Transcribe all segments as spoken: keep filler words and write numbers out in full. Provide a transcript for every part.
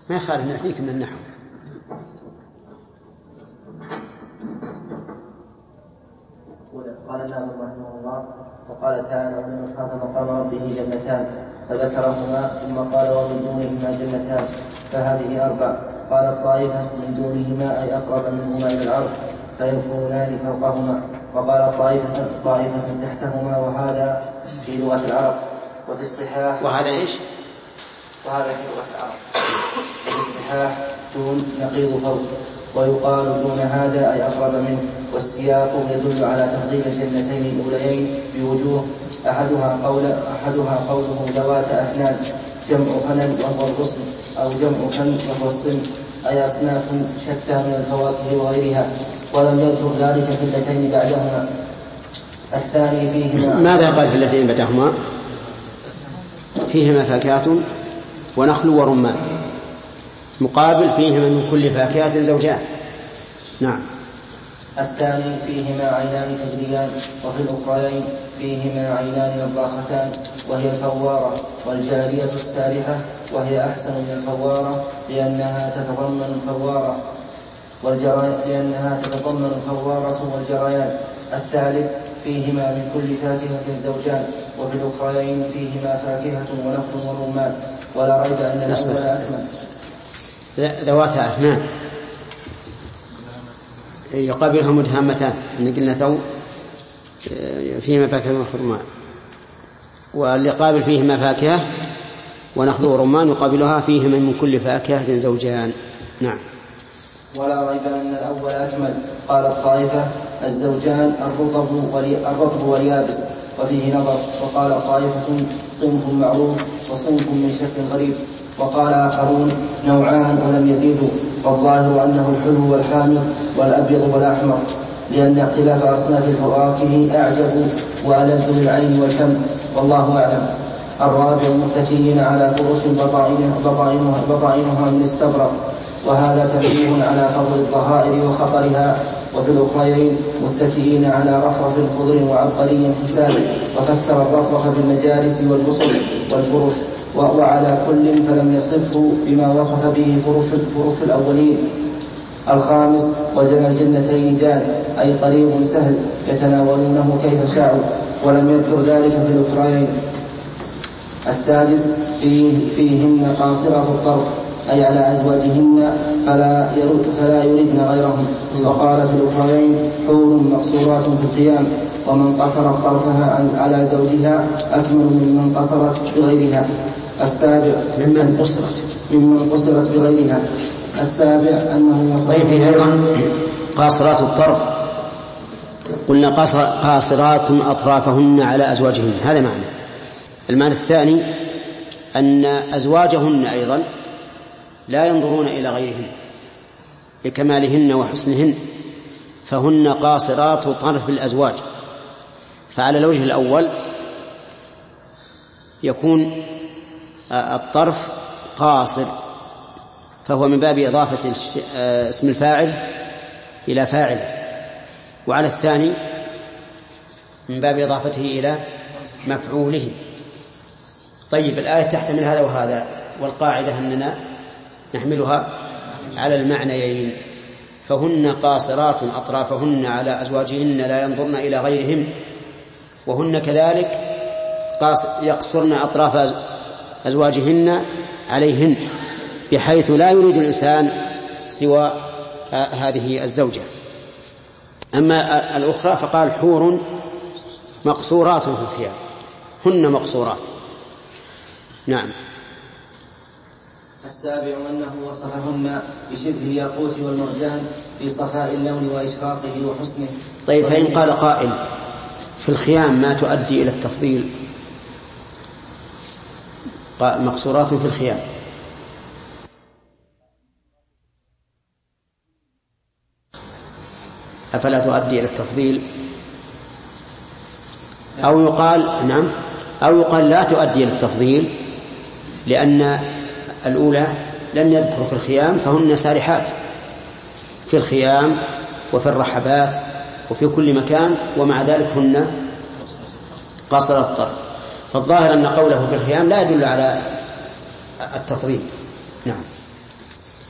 ما يخالف نحكيك من النحو. قال الناظم رحمه الله: وقال تعالى: ومن خاف مقام ربه جنتان، فذكرهما ثم قال: ومن دونهما جنتان، فهذه أربع. قال الطائفة: من دونهما أي أقرب منهما إلى العرش فيكونان فوقهما. وقال الطائفة: طائفة تحتهما، وهذا في لغة العرب. وفي الصحاح وهذا إيش؟ وهذا في لغة العرب. وفي الصحاح دون نقيض فوق، ويقال دون هذا أي أقرب منه. والسياق يدل على تفضيل الجنتين الأوليين بوجوه: أحدها, قول أحدها قوله ذوات أفنان، جمع فنن وهو الغصن، أو جمع فن وهو الصن، أي أصناف شتى من الفواكه وغيرها، ولم يذكر ذلك في اللتين بعدهما. الثاني فيهما ماذا قال في اللتين بعدهما؟ فيهما فاكهة ونخل ورمان، مقابل فيهما من كل فاكهة زوجان. نعم. الثاني فيهما عينان تجريان، وفي الأخرين فيهما عينان نضاختان، وهي الفوارة، والجارية السارحة، وهي أحسن من الفوارة لأنها تتضمن الفوارة والجريان لأنها تتضمن الفوارة والجريان. الثالث فيهما من كل فاكهة زوجان، وفي الأخرين فيهما فاكهة ونخل ورمان. ولا ريب أن الأول أكمل. ذوات أفنان يقابلها مدهامتان، أن قلنا ثو فيهما فاكهة ونخل ورمان، واللي قابل فيهما فاكهة ونخل ورمان يقابلها فيهما من كل فاكهة زوجان. نعم. ولا ريب أن الأول أكمل. قال الطائفة: الزوجان الرطب واليابس، وفيه نظر. وقال طائفة: صنف معروف وصنف من شكل غريب. وقال آخرون: نوعان ولم يزيدوا. والظاهر أنه الحلو والحامض والأبيض والأحمر، لأن اختلاف أصناف الفواكه أعجب وألذ للعين والفم، والله أعلم. الرابع: متكئين على فرش بطائنها, بطائنها من استبرق، وهذا تنبيه على فضل الظهائر وخطرها. وفي الأخرين متكئين على رفرف خضر وعبقري حسان، وفسر الرفرف بالمجالس والبسط والفرش، وعلى كل فلم يصفه بما وصف به فرش, فرش الأولين. الخامس: وجنى الجنتين دان، أي طريق سهل يتناولونه كيف شاءوا، ولم يذكر ذلك في الأخرين. السادس: فيه فيهن قاصرة الطرف، أي على أزواجهن فلا, فلا يردن غيرهم. وقال في الأخرين: حور مقصورات في القيام، ومن قصرت طرفها على زوجها أكمل ممن قصرت بغيرها. السابع: ممن قصرت ممن قصرت بغيرها. السابع أنه طيب فيه أيضا قاصرات الطرف، قلنا قاصرات أطرافهن على أزواجهن، هذا معنى. المعنى الثاني أن أزواجهن أيضا لا ينظرون إلى غيرهن لكمالهن وحسنهن، فهن قاصرات طرف الأزواج. فعلى الوجه الأول يكون الطرف قاصر، فهو من باب إضافة اسم الفاعل إلى فاعله، وعلى الثاني من باب إضافته إلى مفعوله. طيب الآية تحتمل هذا وهذا، والقاعدة أننا نحملها على المعنيين. فهن قاصرات أطرافهن على أزواجهن لا ينظرن إلى غيرهم، وهن كذلك يقصرن أطراف أزواجهن عليهن، بحيث لا يريد الإنسان سوى هذه الزوجة. أما الأخرى فقال: حور مقصورات في الثياب، هن مقصورات. نعم. السابع أنه وصفهن بشبه الياقوت والمرجان في صفاء اللون وإشراقه وحسنه. طيب فإن قال قائل: في الخيام ما تؤدي إلى التفضيل، مقصورات في الخيام، أفلا تؤدي إلى التفضيل؟ أو يقال نعم، أو يقال لا تؤدي إلى التفضيل، لأن الأولى لم يذكر في الخيام، فهن سارحات في الخيام وفي الرحبات وفي كل مكان، ومع ذلك هن قاصر الطرف. فالظاهر أن قوله في الخيام لا يدل على التفضيل. نعم.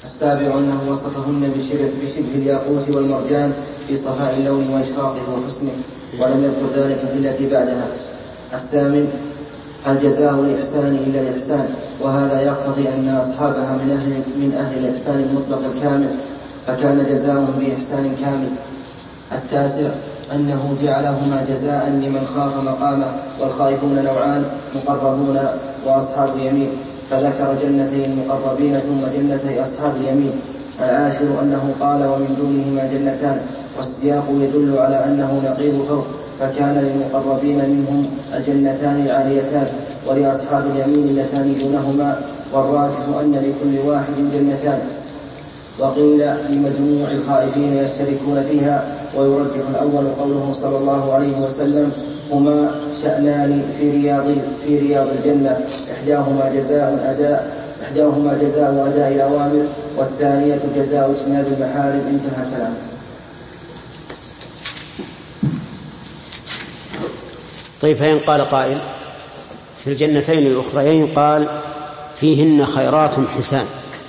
السابع أنه وصفهن بشبه, بشبه الياقوت والمرجان في صفاء اللون وإشراقه وحسنه، ولم يذكر ذلك في التي بعدها. الثامن هل جزاء الإحسان إلا الإحسان، وهذا يقتضي أن أصحابها من أهل, من أهل الإحسان المطلق الكامل، فكان جزاؤهم بإحسان كامل. التاسع أنه جعلهما جزاء لمن خاف مقامه، والخائفون نوعان، مقربون وأصحاب يمين، فذكر جنتي المقربين ثم جنتي أصحاب اليمين. العاشر أنه قال ومن دونهما جنتان، والسياق يدل على أنه نقيض فوق، فكان للمقربين منهم الجنتان العاليتان، ولأصحاب اليمين اللتان دونهما، والراجح أن لكل واحد جنتان. وقيل لمجموع الخائفين يشتركون فيها، ويرجح الأول قوله صلى الله عليه وسلم هما شأنان في رياض, في رياض الجنة، إحداهما جزاء أداء إحداهما جزاء أداء الأوامر، والثانية جزاء اجتناب المحارم. انتهى كلامه. طيب، فإن قال قائل في الجنتين الأخريين قال فيهن خيرات حسان،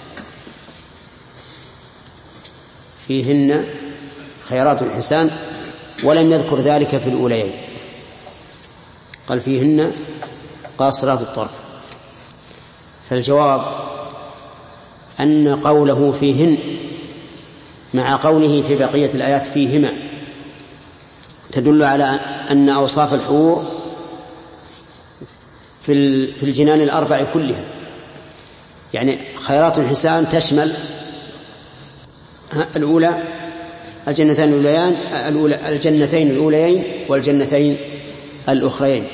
فيهن خيرات حسان، ولم يذكر ذلك في الأوليين، قال فيهن قاصرات الطرف. فالجواب أن قوله فيهن مع قوله في بقية الآيات فيهما تدل على أن أوصاف الحور في الجنان الأربع كلها، يعني خيرات حسان تشمل الأولى الجنتين الأوليين الأولى الجنتين الأوليين والجنتين الأخريين.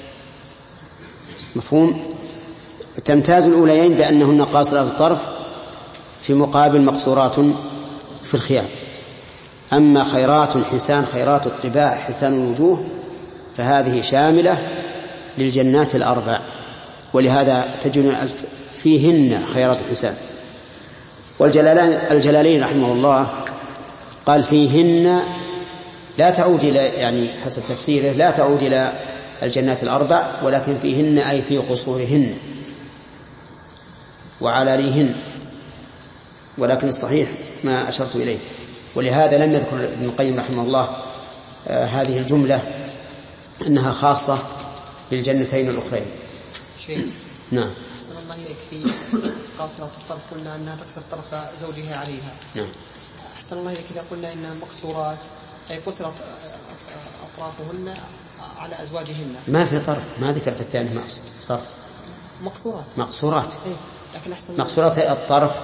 مفهوم؟ تمتاز الأوليين بأنهن قاصرات الطرف في مقابل مقصورات في الخيام. أما خيرات حسان خيرات الطباع حسان الوجوه فهذه شاملة للجنات الأربع، ولهذا تجد فيهن خيرات حسان. والجلالين رحمه الله قال فيهن لا تعود إلى، يعني حسب تفسيره لا تعود إلى الجنات الأربع، ولكن فيهن أي في قصورهن وعلاليهن، ولكن الصحيح ما أشرت إليه. ولهذا لم يذكر ابن القيم رحمه الله آه هذه الجملة أنها خاصة بالجنتين الأخرين. شيء. نعم. أحسن الله إليك. في قاصرة الطرف قلنا أنها تكسر طرف زوجها عليها. نعم. أحسن الله إليك إذا قلنا إنها مقصورات أي قصرت أطرافهن على أزواجهن. ما في طرف، ما ذكر في الثاني طرف. مقصورات. مقصورات. إيه. لكن أحسن مقصورات الطرف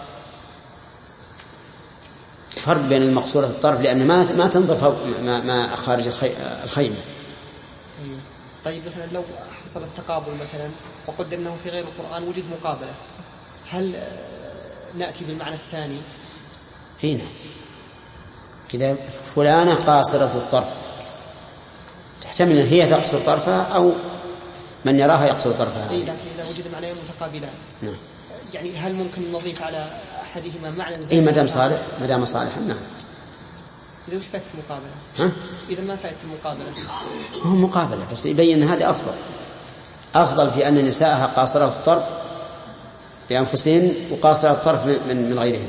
فرق بين المقصورة الطرف، لأن ما ما تنظر فوق ما, ما خارج الخيمة. طيب مثلا لو حصل التقابل مثلا وقدر أنه في غير القرآن وجد مقابلة، هل نأتي بالمعنى الثاني؟ هنا إذا فلانة قاصرة الطرف تحتمل أن هي تقصر طرفها أو من يراها يقصر طرفها. إيه، لكن إذا وجد معنيين متقابلان. نعم. يعني هل ممكن نضيف على أحدهما معنى زي إيه مدام صالح مدام صالح نعم. إذا وش فائدة المقابلة؟ ها؟ إذا ما فائدة المقابلة؟ هو مقابلة بس يبين أن هذا أفضل أفضل في أن نساءها قاصرات الطرف بأنفسهن وقاصرات الطرف من من غيرهن.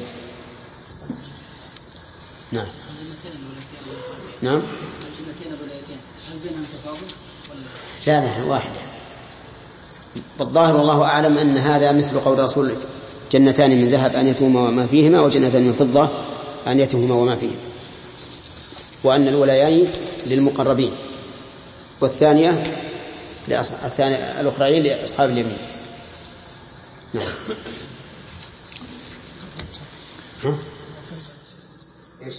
نعم. نعم. لا لا واحدة. بالظاهر والله أعلم أن هذا مثل قول رسول جنتان من ذهب أنيتهما وما فيهما، وجنتان من فضة أنيتهما وما فيهما، وأن الأوليين للمقربين والثانية الثانية الأخرين لأصحاب اليمين. نعم. ها؟ إيش؟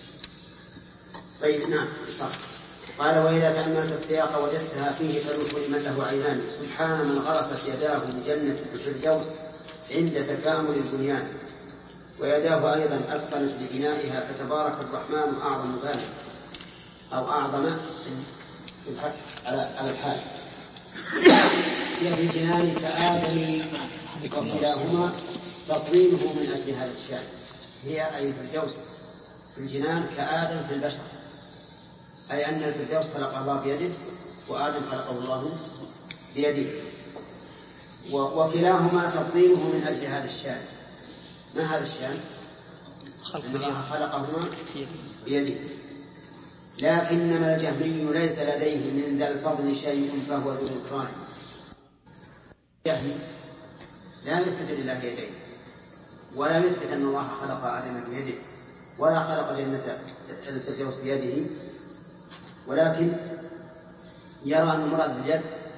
طيب نعم صح. قال وإذا تأملت السياق وجدتها فيه تلوح لمن له عينان، سبحان من غرست يداه بجنة الفردوس عند تكامل البنيان، ويداه أيضا أثقلت لبنائها، فتبارك الرحمن أعظم ذلك أو أعظم الفتح على على الحال. هي في الجنان كآدم وكلاهما تطويله من أجل هذا الشأن. هي أي الفردوس في الجنان كآدم في البشر، أي أن الفردوس خلق الله بيده وآدم خلقه الله بيده، وكلاهما تطويله من أجل هذا الشأن. ما هذا الشأن؟ الله خلقهما بيده. لكنما الجهمي ليس لديه من ذا الفضل شيء فهو ذو الإكرام. الجهمي لا يثبت لله بيديه، ولا يثبت أن الله خلق آدم بيده، ولا خلق جنة الفردوس بيده، ولكن يرى أن المراد باليد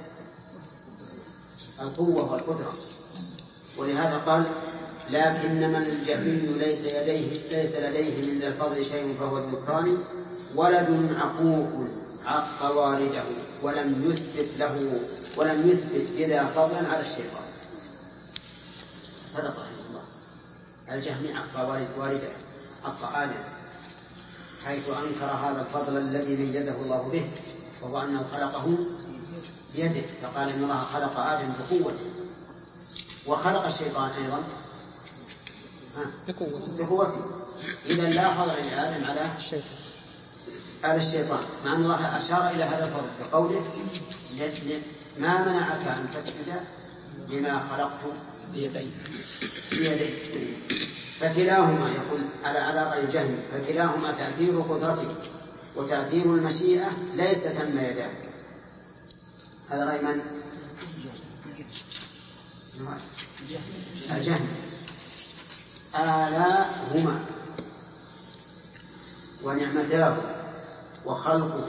القوة والقدرة، ولهذا قال لكن من الجهمي ليس لديه ليس لديه من ذا الفضل شيء فهو ذو الإكرام، ولد عقوق عق والده ولم يثبت له ولم يثبت إذا فضلا على الشيطان. صدق رحمه الله. الجهمي عق والده عق آدم، حيث أنكر هذا الفضل الذي ميزه الله به، وهو أنه خلقه بيده، فقال إن الله خلق آدم بقوته، وخلق الشيطان أيضا بقوته. إذن لا فضل لآدم على الشيطان على الشيطان، مع أن الله أشار إلى هذا الفضل بقوله ما منعك أن تسجد لما خلقت بيدي. فكلاهما يقول على على غير الجهل، فكلاهما تأثير قدرته وتأثير المشيئة ليس ثم يداه. هذا رأي من؟ الجهل. آلاهما ونعمتاه وخلقه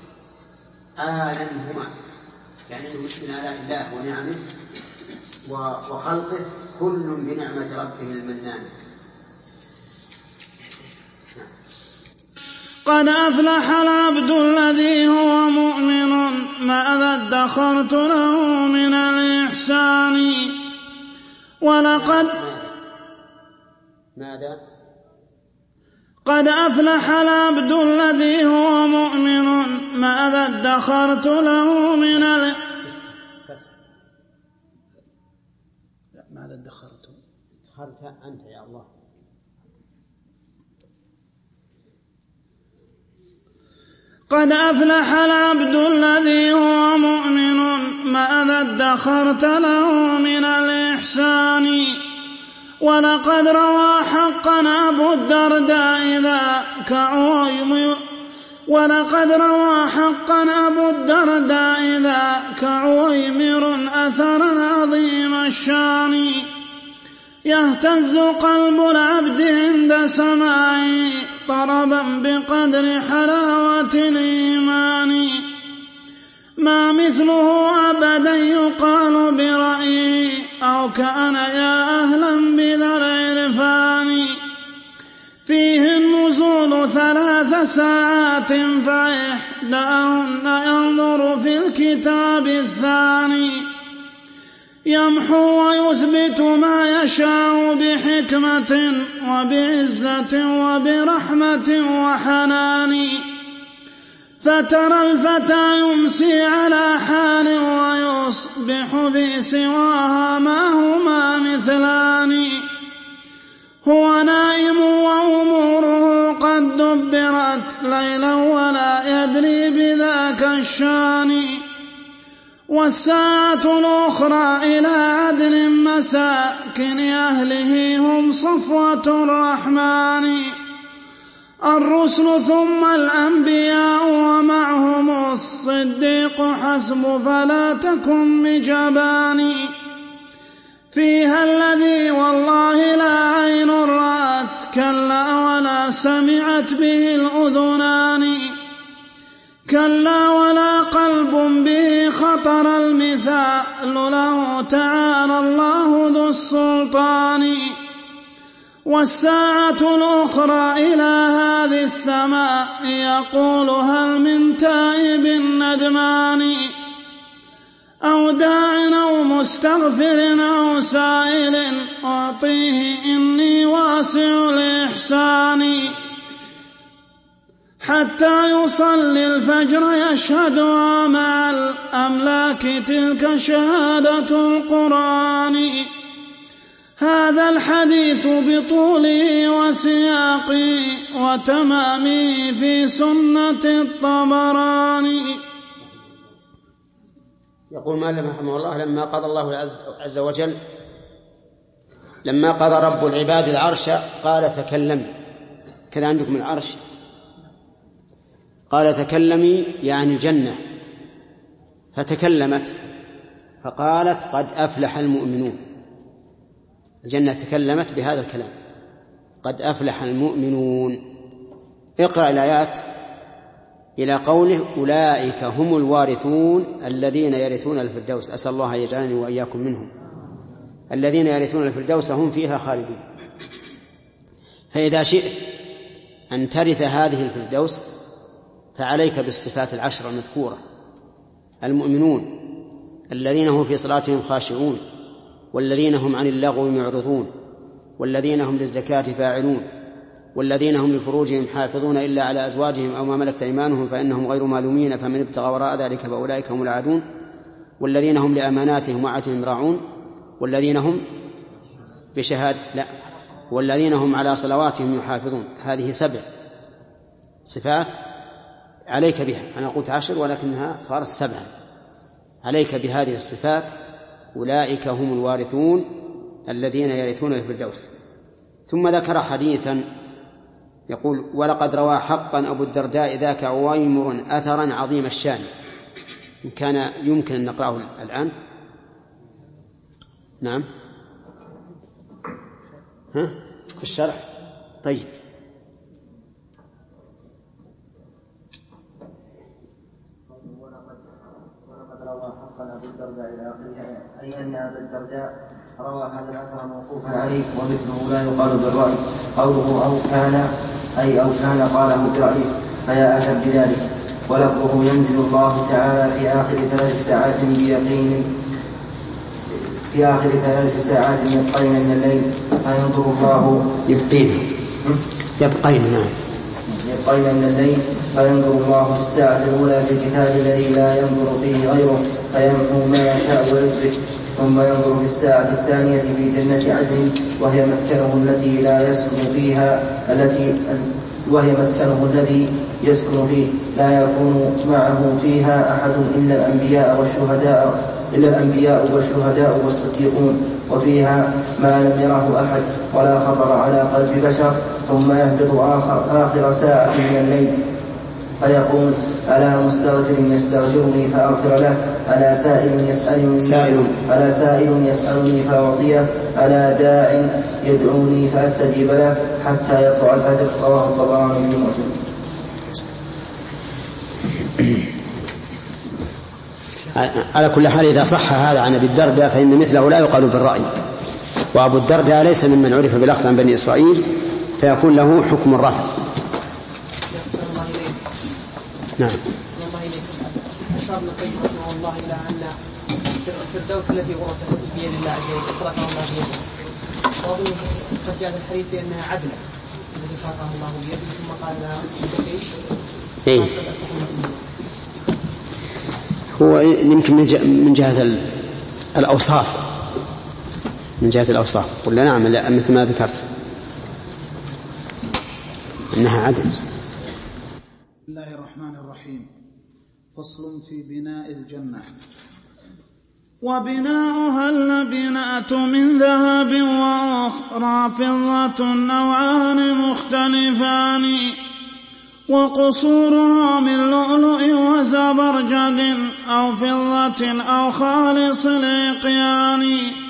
آلهما، يعني من آلاء الله ونعمه وخلقه كل بنعمة ربه المنان. قد أفلح العبد الذي هو مؤمن ماذا ادخرت له من الإحسان. ولقد ماذا قد أفلح العبد الذي هو مؤمن ماذا ادخرت له من ال ماذا ادخرت ادخرت أنت يا الله. قد أفلح العبد الذي هو مؤمن ماذا ادخرت له من الإحسان. ولقد روى حقا أبو الدرداء ذاك عويمر ولقد روى حقا أبو الدرداء ذاك عويمر أثرا عظيم الشان. يهتز قلب العبد عند سماعه طربا بقدر حلاوة الإيمان. ما مثله أبدا يقال برأيه أو كان يا أهلا بذا العرفان. فيه النزول ثلاث ساعات فإحداهن ينظر في الكتاب الثاني. يمحو ويثبت ما يشاء بحكمة وبعزة وبرحمة وحنان. فترى الفتى يمسي على حال ويصبح في سواها ما هما مثلان. هو نائم وأموره قد دبرت ليلا ولا يدري بذاك الشان. والساعة الأخرى إلى عدل مساكن أهله هم صفوة الرحمن. الرسل ثم الأنبياء ومعهم الصديق حسب فلا تكن بجبان. فيها الذي والله لا عين رأت كلا ولا سمعت به الأذنان. كلا ولا قلب به خطر المثال له تعالى الله ذو السلطان. والساعة الأخرى إلى هذه السماء يقول هل من تائب ندمان أو داع أو مستغفر أو سائل أعطيه إني واسع الإحسان. حتى يصلي الفجر يشهدها مع الأملاك تلك شهادة القرآن. هذا الحديث بطوله وسياقه وتمامه في سنة الطبراني. يقول مالك رحمه الله لما قضى الله عز وجل لما قضى رب العباد العرش قال تكلمي، كذا عندكم العرش، قال تكلمي يعني الجنة، فتكلمت فقالت قد أفلح المؤمنون. الجنة تكلمت بهذا الكلام قد أفلح المؤمنون. اقرأ الآيات إلى قوله أولئك هم الوارثون الذين يرثون الفردوس. أسأل الله أن يجعلني وإياكم منهم. الذين يرثون الفردوس هم فيها خالدون. فإذا شئت أن ترث هذه الفردوس فعليك بالصفات العشر المذكورة: المؤمنون الذين هم في صلاتهم خاشعون، والذين هم عن اللغو معرضون، والذين هم للزكاة فاعلون، والذين هم لفروجهم حافظون إلا على أزواجهم أو ما ملكت أيمانهم فإنهم غير مالومين فمن ابتغى وراء ذلك فأولئك هم العادون، والذين هم لأماناتهم وعهدهم راعون، والذين هم بشهادة لا والذين هم على صلواتهم يحافظون. هذه سبع صفات عليك بها. أنا قلت عشر ولكنها صارت سبعا. عليك بهذه الصفات. أولئك هم الوارثون الذين يرثون الفردوس. ثم ذكر حديثا يقول: ولقد روى حقا أبو الدرداء ذاك عويمر أثرا عظيم الشان. إن كان يمكن أن نقرأه الآن. نعم ها في الشرح. طيب ولقد روى حقا أبو الدرداء إلى آخره، أي أن أبا الدرداء روى هذا الأثر موقوفا عليه ومثله لا يقال بالرأي. قوله أو كان أي أو كان قاله برأيه فيا أثر بذلك. ولفظه ينزل الله تعالى في آخر ثلاث ساعات بيقين في آخر ثلاث ساعات يبقين من الليل فينظر الله يبقين يبقين نعم يبقين من الليل فينظر الله في الساعة الأولى في الكتاب الذي لا ينظر فيه غيره فيمحو ما يشاء ويثبت، ثم ينظر في الساعة الثانية في جنة عدن وهي مسكنه التي لا يسكن فيها التي وهي مسكنه الذي يسكن فيه لا يكون معه فيها أحد إلا الأنبياء والشهداء إلا الأنبياء والشهداء والصديقون، وفيها ما لم يره أحد ولا خطر على قلب بشر. ثم يهبط آخر, آخر ساعة من الليل فيقول: ألا مستغفر يستغفرني فأغفر له، ألا سائل يسألني سائل ألا سائل يسألني فأعطيه، ألا داع يدعوني فأستجيب له، حتى يطلع الفجر. رواه الطبراني في المعجم. على كل حال إذا صح هذا عن أبي الدرداء فإن مثله لا يقال بالرأي، وأبو الدرداء ليس ممن عرف بالأخذ عن بني إسرائيل فيكون له حكم الرفع. نعم. أشار ابن القيم رحمه الله إلى أن الفردوس التي ورثت بيد الله عز وجل خلقه الله بيده، وأظن قد جاء الحديث بأنها عدل التي خلقه الله بيده، ثم قال لها إيه هو يمكن من جهة الأوصاف من جهة الأوصاف قلنا نعم لا مثل ما ذكرت إنها عدل. بسم الله الرحمن الرحيم. فصل في بناء الجنة. وبناؤها اللبنات من ذهب وأخرى فضة نوعان مختلفان، وقصورها من لؤلؤ وزبرجد أو فضة أو خالص الإقيان،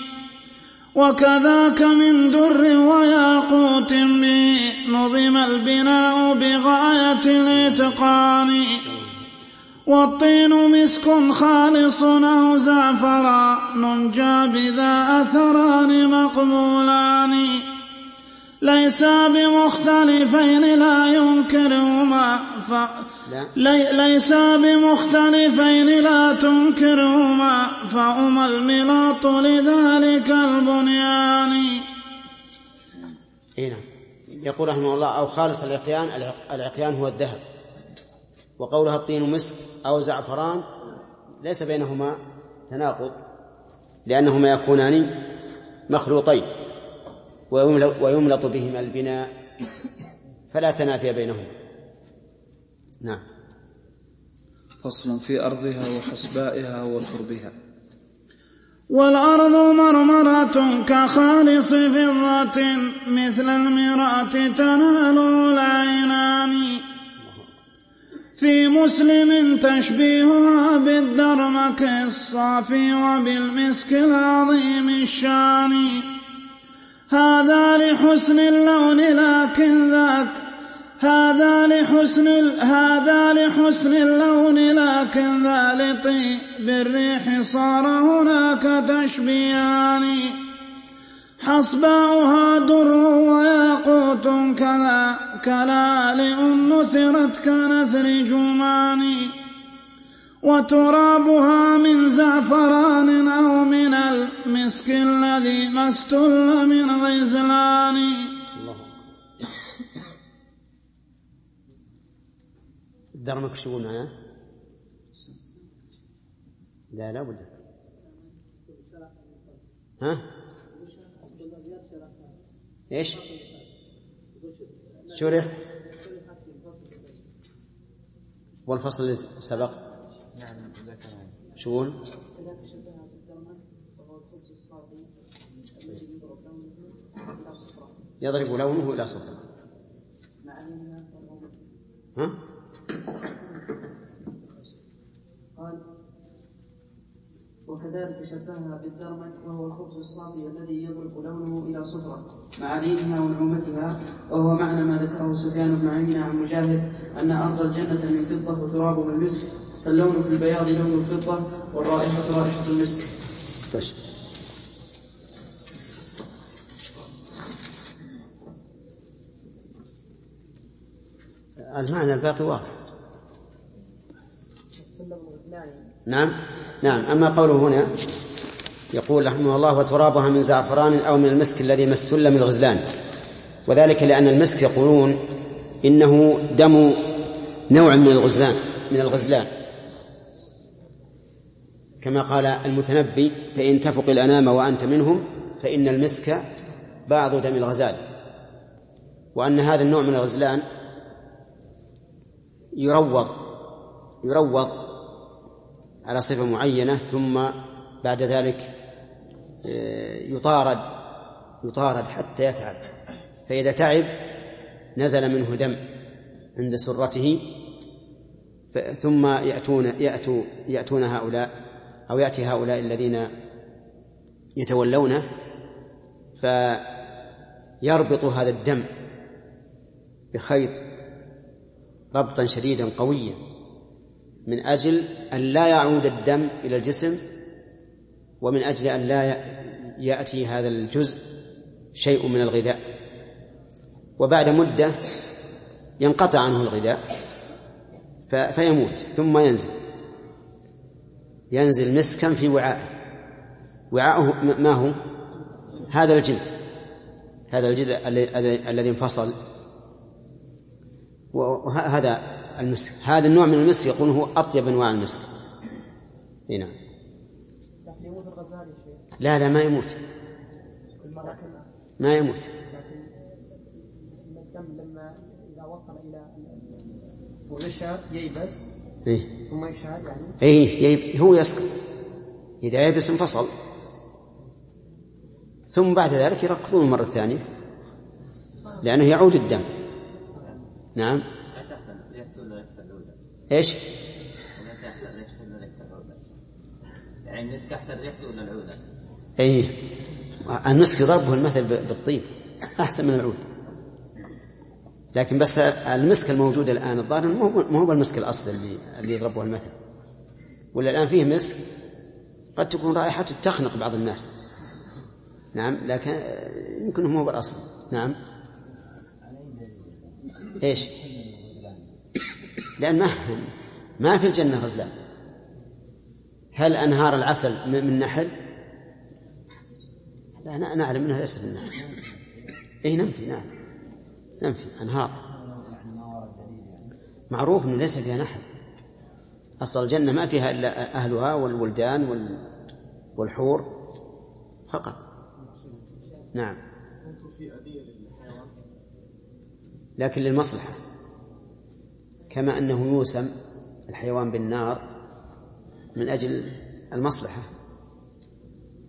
وكذاك من در وياقوت به نظم البناء بغاية الإتقان، والطين مسك خالص أو زعفران جاء بذا أثران مقبولان، ليس بمختلفين لا ينكرهما ف... لي... ليس بمختلفين لا تنكرهما فهما الملاط لذلك البنيان. هنا يقول رحمه الله أو خالص العقيان. العقيان هو الذهب، وقولها الطين مسك أو زعفران ليس بينهما تناقض لأنهما يكونان مخلوطين ويملط بهما البناء فلا تنافي بينهما. نعم. فصل في أرضها وحسبائها وتربها. والأرض مرمرة كخالص فضة مثل المراة تناله العينان. في مسلم تشبيهها بالدرمك الصافي وبالمسك العظيم الشان. هذا لحسن اللون لكن ذاك هذا لحسن هذا لحسن اللون لكن ذا لطيب الريح صار هناك تشبيهان. حصباؤها در وياقوت كذا كلالئ نثرت كنثر جمان. وترابها من زعفران أو من المسك الذي ما استل من غزلان. الدرمك شو معنا؟ لا لا بد. ها؟ ايش؟ شرح والفصل اللي سبق شون؟ يضرب لونه إلى صفر. ها؟ قال وكذلك شبهها بالدرمك وهو الخبز الصافي الذي يضرب لونه إلى صفرة مع لينها ونعومتها، وهو معنى ما ذكره سفيان بن عيينة عن مجاهد أن أرض الجنة من فضة وترابها المسك، فاللون في البياض لون الفضة والرائحة رائحة المسك. طيب. المعنى الباقي واضح. نعم نعم. أما قوله هنا يقول رحمه الله وترابها من زعفران أو من المسك الذي مستل من غزلان، وذلك لأن المسك يقولون إنه دم نوع من الغزلان من الغزلان كما قال المتنبي فإن تفق الأنام وأنت منهم فإن المسك بعض دم الغزال، وأن هذا النوع من الغزلان يروض يروض على صفة معينة ثم بعد ذلك يطارد يطارد حتى يتعب، فإذا تعب نزل منه دم عند سرته ثم يأتون يأتوا يأتون هؤلاء أو يأتي هؤلاء الذين يتولونه فيربط هذا الدم بخيط ربطا شديدا قويا من أجل أن لا يعود الدم إلى الجسم، ومن أجل أن لا يأتي هذا الجزء شيء من الغذاء، وبعد مدة ينقطع عنه الغذاء فيموت ثم ينزل ينزل مسكا في وعاءه. وعاءه ما هو؟ هذا الجلد هذا الجلد الذي انفصل، وهذا المسك. هذا النوع من المسك يقول هو أطيب أنواع المسك. هنا لا لا ما يموت ما يموت الدم لما إذا وصل إلى ونشا ييبس إيه؟ ثم يشهد يعني إيه هو يسقط إذا ييبس انفصل، ثم بعد ذلك يركضون مرة ثانية لأنه يعود الدم. نعم. إيش؟ يعني المسك أحسن ريحته ولا العودة؟ إيه المسك ضربه المثل بالطيب أحسن من العود، لكن بس المسك الموجود الآن الظاهر ما هو بالمسك الأصل اللي اللي يضربه المثل، ولا الآن فيه مسك قد تكون رائحته تخنق بعض الناس. نعم لكن يمكن هو بالأصل. نعم. إيش؟ لأن ما ما في الجنة غزلان. هل أنهار العسل من نحل؟ لا نعلم أنها ليست من نحل. إيه ننفي نعم ننفي أنهار معروف أنه ليس فيها نحل. أصل الجنة ما فيها إلا أهلها والولدان والحور فقط. نعم لكن للمصلحة، كما أنه يوسم الحيوان بالنار من أجل المصلحة.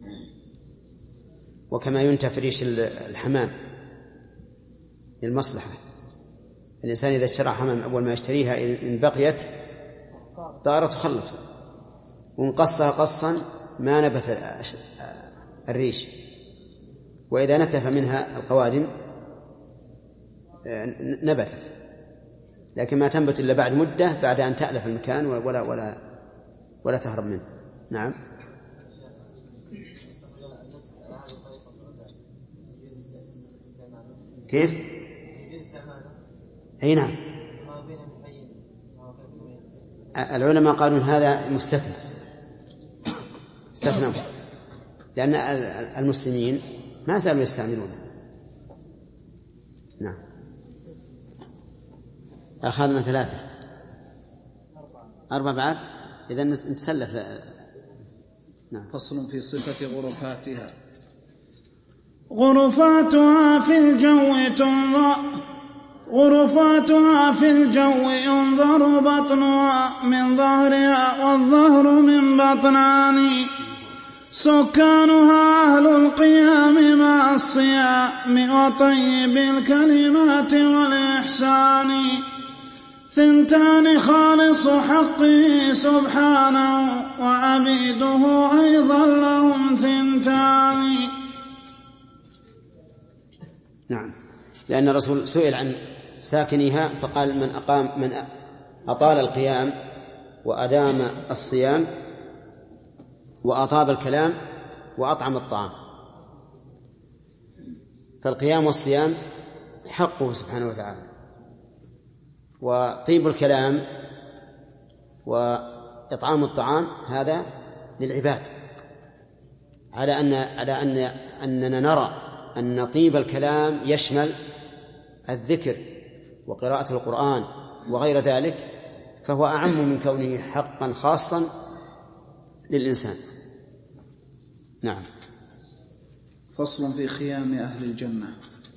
وكما ينتف ريش الحمام للمصلحة. الإنسان إذا اشترى حمام أول ما يشتريها إن بقيت طارت وخلته، ونقصها قصا ما نبت الريش، وإذا نتف منها القوادم نبتت، لكن ما تنبت إلا بعد مدة بعد أن تألف المكان ولا ولا ولا تهرب منه. نعم. كيف؟ أي نعم. العلماء قالوا هذا مستثنى استثنوا، لأن المسلمين ما زالوا يستعملونه. نعم. أخذنا ثلاثة أربعة بعد، إذا نتسلف. نعم. فصل في صفة غرفاتها. غرفاتها في الجو تنظر غرفاتها في الجو ينظر بطنها من ظهرها والظهر من بطنان، سكانها أهل القيام مع الصيام وطيب الكلمات والإحسان، ثنتان خالص حقه سبحانه وعبيده أيضا لهم ثنتان. نعم. لأن الرسول سئل عن ساكنها فقال من أقام من أطال القيام وأدام الصيام وأطاب الكلام وأطعم الطعام. فالقيام والصيام حقه سبحانه وتعالى، وطيب الكلام وإطعام الطعام هذا للعباد، على أن على أن أننا نرى أن طيب الكلام يشمل الذكر وقراءة القرآن وغير ذلك، فهو أعم من كونه حقا خاصا للإنسان. نعم. فصل في خيام أهل الجنة.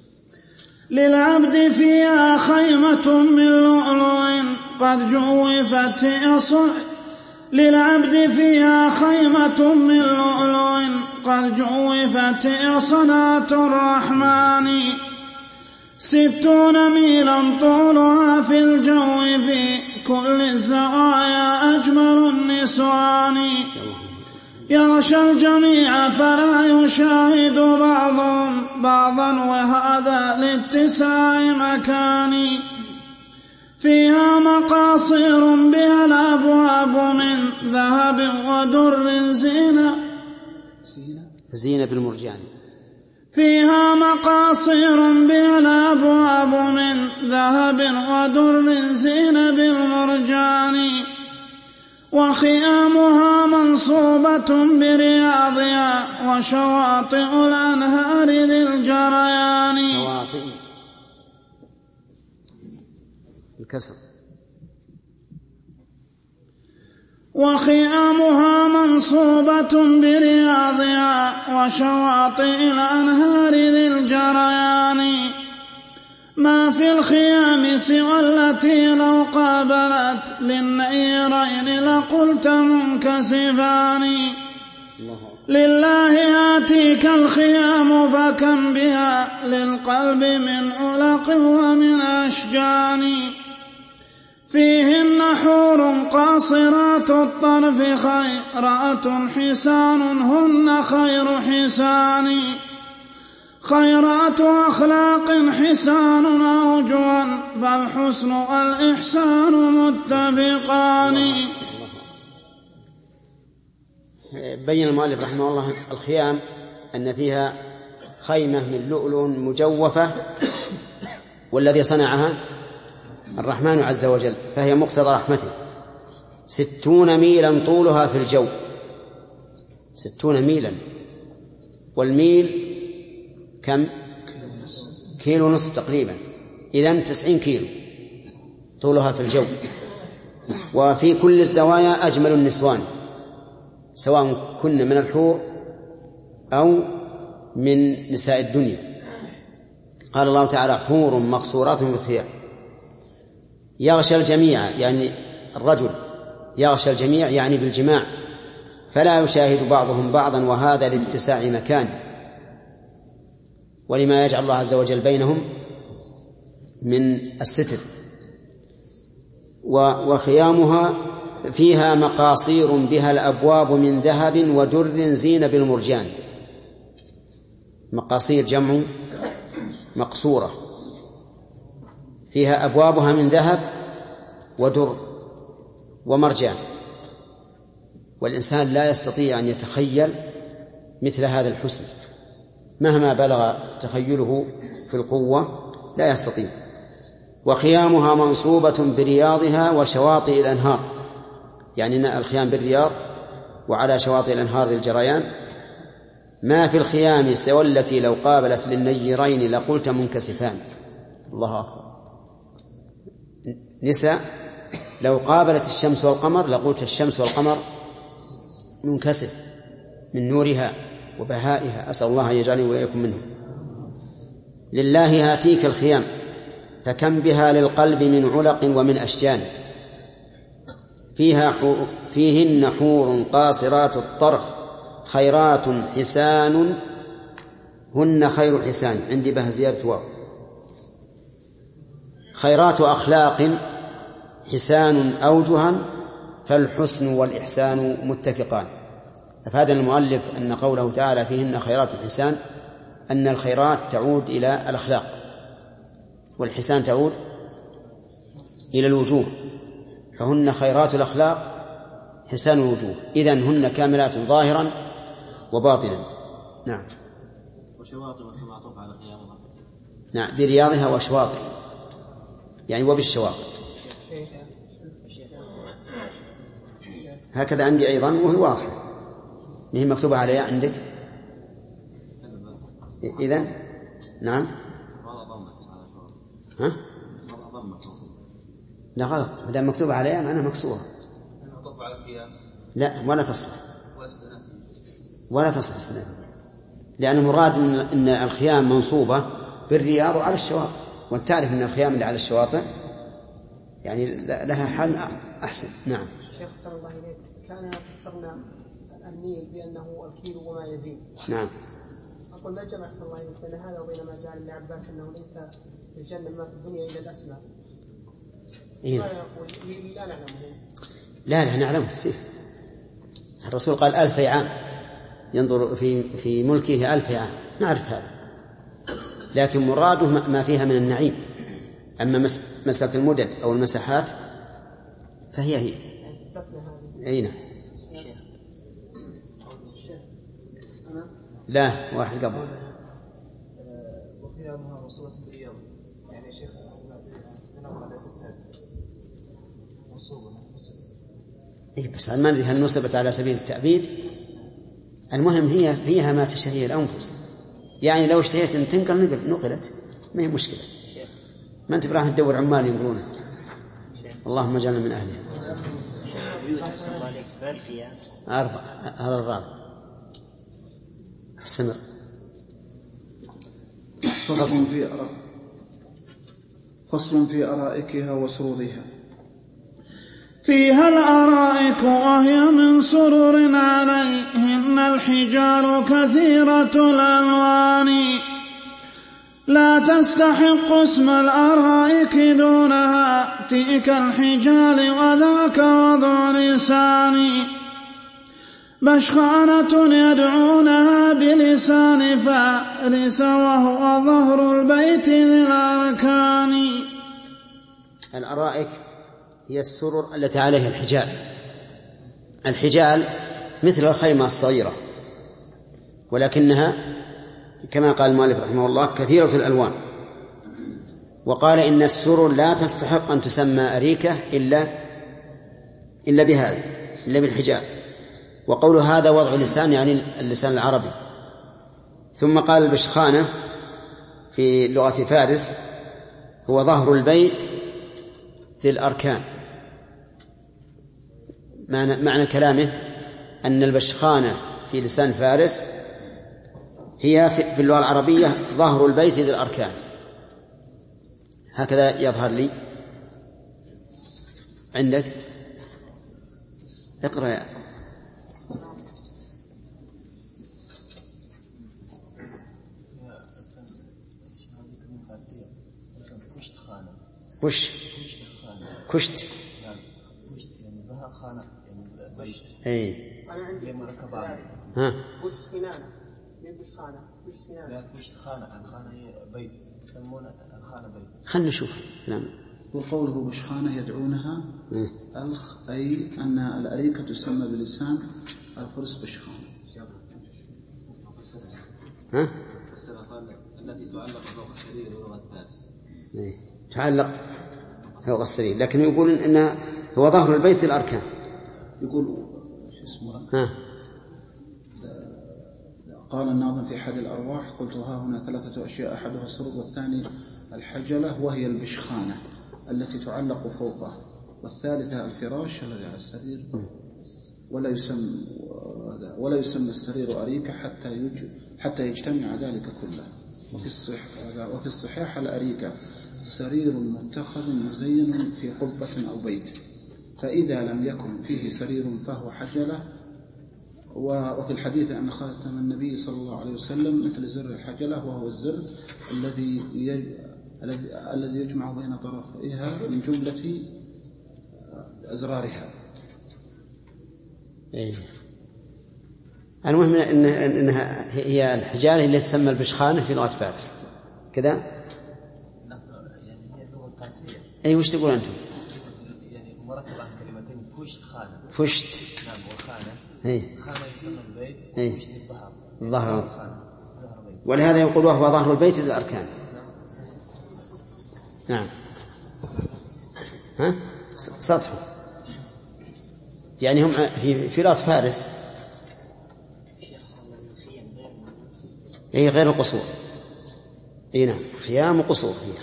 للعبد فيها خيمة من لؤلؤ قد جوفت أصح للعبد فيها خيمة من لؤلؤ قد جوفت أصنات الرحمن، ستون ميلا طولها في الجو في كل الزوايا أجمل النسوان، يغشى الجميع فلا يشاهد بعضهم بعضا وهذا لاتساع مكان، فيها مقاصير بها الأبواب من ذهب ودر زينة زينة بالمرجان، فيها مقاصير بها الأبواب من ذهب ودر زينة بالمرجان، وخيامها منصوبة برياضها وشواطئ الأنهار ذي الجريان. شواطئ الكسر. وخيامها منصوبة برياضها وشواطئ الأنهار ذي الجريان، ما في الخيام سوى التي لو قابلت للنيرين لقلت منكسفان، لله آتيك الخيام فكم بها للقلب من علق ومن أشجان، فيهن حور قاصرات الطرف خيرات حسان هن خير حسان، خيرات أخلاق حسان أوجها فالحسن والإحسان متفقان. بين المؤلف رحمه الله الخيام أن فيها خيمة من لؤلؤ مجوفة، والذي صنعها الرحمن عز وجل، فهي مقتضى رحمته. ستون ميلا طولها في الجو، ستون ميلا، والميل كم؟ كيلو نصف تقريبا، إذن تسعين كيلو طولها في الجو. وفي كل الزوايا أجمل النسوان، سواء كن من الحور أو من نساء الدنيا. قال الله تعالى حور مقصورات في الخيام، يغشى الجميع يعني الرجل يغشى الجميع يعني بالجماع، فلا يشاهد بعضهم بعضا وهذا لاتساع مكان، ولما يجعل الله عز وجل بينهم من الستر. وخيامها فيها مقاصير بها الأبواب من ذهب ودر زين بالمرجان. مقاصير جمع مقصورة، فيها أبوابها من ذهب ودر ومرجان. والإنسان لا يستطيع أن يتخيل مثل هذا الحسن مهما بلغ تخيله في القوة، لا يستطيع. وخيامها منصوبة برياضها وشواطئ الأنهار، يعني الخيام بالرياض وعلى شواطئ الأنهار ذي الجريان. ما في الخيام سوى التي لو قابلت للنيرين لقلت منكسفان. الله أكبر. نساء لو قابلت الشمس والقمر لقلت الشمس والقمر منكسف من نورها وبهائها، أسأل الله أن يجعلني وإياكم منهم. لله هاتيك الخيام فكم بها للقلب من علق ومن أشجان. فيها حور فيهن حور قاصرات الطرف خيرات حسان هن خير حسان. عندي بها زيادة واو. خيرات أخلاق حسان أوجها فالحسن والإحسان متفقان. فهذا المؤلف أن قوله تعالى فيهن خيرات الحسان أن الخيرات تعود إلى الأخلاق والحسان تعود إلى الوجوه، فهن خيرات الأخلاق حسان الوجوه، إذن هن كاملات ظاهرا وباطنا. نعم. وشواطئ معطوف على خيامها. نعم برياضها وشواطئ يعني وبالشواطئ. هكذا عندي أيضا وهي واضحة، هي مكتوبة عليها عندك إذن. نعم. ها؟ لا غلط، إذا مكتوبة عليها معناها مكسورة. لا ولا تصلح ولا تصلح السنة، لأن المراد أن الخيام منصوبة بالرياض وعلى الشواطئ، وتعرف أن الخيام اللي على الشواطئ يعني لها حل أحسن. نعم. شيخ صلى الله عليه كان فسرنا النيل بأنه الكيلو وما يزيد. نعم. أقول ما جمع صلى الله عليه بين هذا وبين ما جاء ابن عباس أنه ليس في الجنة ما في الدنيا إلا الأسماء. إيه؟ ما يقول لا نعلمه. لا لا نعلمه سيف. الرسول قال ألف عام ينظر في في ملكه ألف عام، نعرف هذا، لكن مراده ما فيها من النعيم. أما مسألة المدد أو المساحات فهي هي. أين؟ لا واحد قبل. وخيامها منصوبة بالرياض، يعني شيخ تنوع على ستة منصوبة. إيه بس ما ندري هل نصبت على سبيل التعبيد. المهم هي فيها ما تشتهيه الأنفس، يعني لو اشتهيت أن تنقل نقلت ما هي مشكلة، ما أنت براها تدور عمال ينقلونه. اللهم اجعلنا من أهلها. أربعة هذا الرابع. السمر. فصل في أرائك فصل في أرائكها وسرورها. فيها الأرائك وهي من سرر عليهن الحجال كثيرة الألوان، لا تستحق اسم الأرائك دونها تلك الحجال وذاك وضع لسان. بشخانة يدعونها بلسان فارس وهو ظهر البيت ذي الأركان. الأرائك هي السرر التي عليها الحجال. الحجال مثل الخيمة الصغيرة، ولكنها كما قال المؤلف رحمه الله كثيرة الألوان. وقال إن السرر لا تستحق أن تسمى أريكة إلا إلا بهذا إلا بالحجال. وقول هذا وضع اللسان يعني اللسان العربي. ثم قال البشخانة في لغة فارس هو ظهر البيت ذي الأركان. معنى, معنى كلامه أن البشخانة في لسان فارس هي في اللغة العربية ظهر البيت ذي الأركان. هكذا يظهر لي عندك. اقرأ يا وش كشت يعني خانة يعني بيت. اي أنا عندي مركبان. ها كشت خنانة من كشت خانة كشت خنانة. لا كشت خانة الخانة هي بيت يسمونه الخانة بيت. خلنا نشوف نعم. وقوله بشخانة يدعونها ألخ أي أن الأريكة تسمى بلسان الفرس بشخانة. ها؟ التي تعلق فوق السرير ولغة فارس. إيه. تعلق فوق السرير، لكن يقول إنه هو ظهر البيت الأركان. يقول شو اسمه؟ ها. قال الناظم في أحد الأرواح قلت ها هنا ثلاثة أشياء أحدها السرد والثاني الحجلة وهي البشخانة التي تعلق فوقه، والثالثة الفراش الذي على السرير، ولا يسمى ولا يسمى السرير أريكة حتى يج حتى يجتمع ذلك كله. وفي الصح وفي الصحيح الأريكة سرير متخذ مزين في قبة أو بيت، فإذا لم يكن فيه سرير فهو حجلة. وفي الحديث أن خاتم النبي صلى الله عليه وسلم مثل زر الحجلة، وهو الزر الذي يج... الذي يجمع بين طرفيها من جملة أزرارها. إيه. المهم إن إنها هي الحجارة اللي تسمى البشخانة في لغة فارس كذا. يعني هي لغة فارسية. أي وش تقول أنتم؟ يعني مركب عن كلمتين فشت خانة. فشت. نعم وخانة. إيه. خانة يسمى البيت. إيه. فشت الظهر. الظهر. ولهذا يقول وهو ظهر البيت الأركان. نعم. ها؟ سطحه. يعني هم في في لغة فارس أي غير القصور. أي نعم خيام وقصور فيها.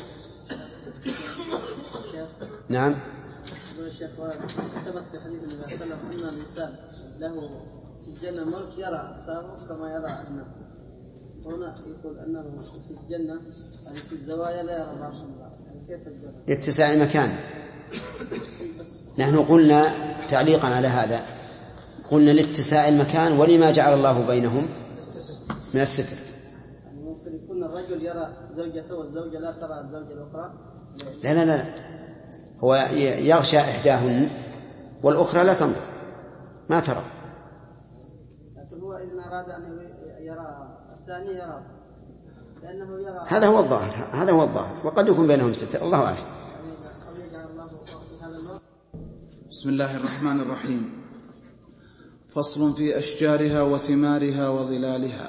نعم. الشيخ ثبت في حديث النبي صلى الله عليه وسلم أن الإنسان له في الجنة ملك يرى أقسامه كما يرى أبناءه. هنا يقول أنه في الجنة يعني في الزوايا لا يرى الله سبحانه وتعالى. يعني كيف الجنة؟ لاتساع المكان. نحن قلنا تعليقا على هذا قلنا لاتساع المكان ولما جعل الله بينهم من الستر. يعني ممكن يكون الرجل يرى زوجته والزوجة لا ترى الزوجة الأخرى. لا لا لا هو يغشى إحداهن والأخرى لا تنظر ما ترى. لكن هو إذن أراد أن يرى الثاني يرى لأنه يرى. هذا هو الظاهر هذا هو الظاهر وقد يكون بينهم ستر الله أعلم. بسم الله الرحمن الرحيم. فصل في أشجارها وثمارها وظلالها.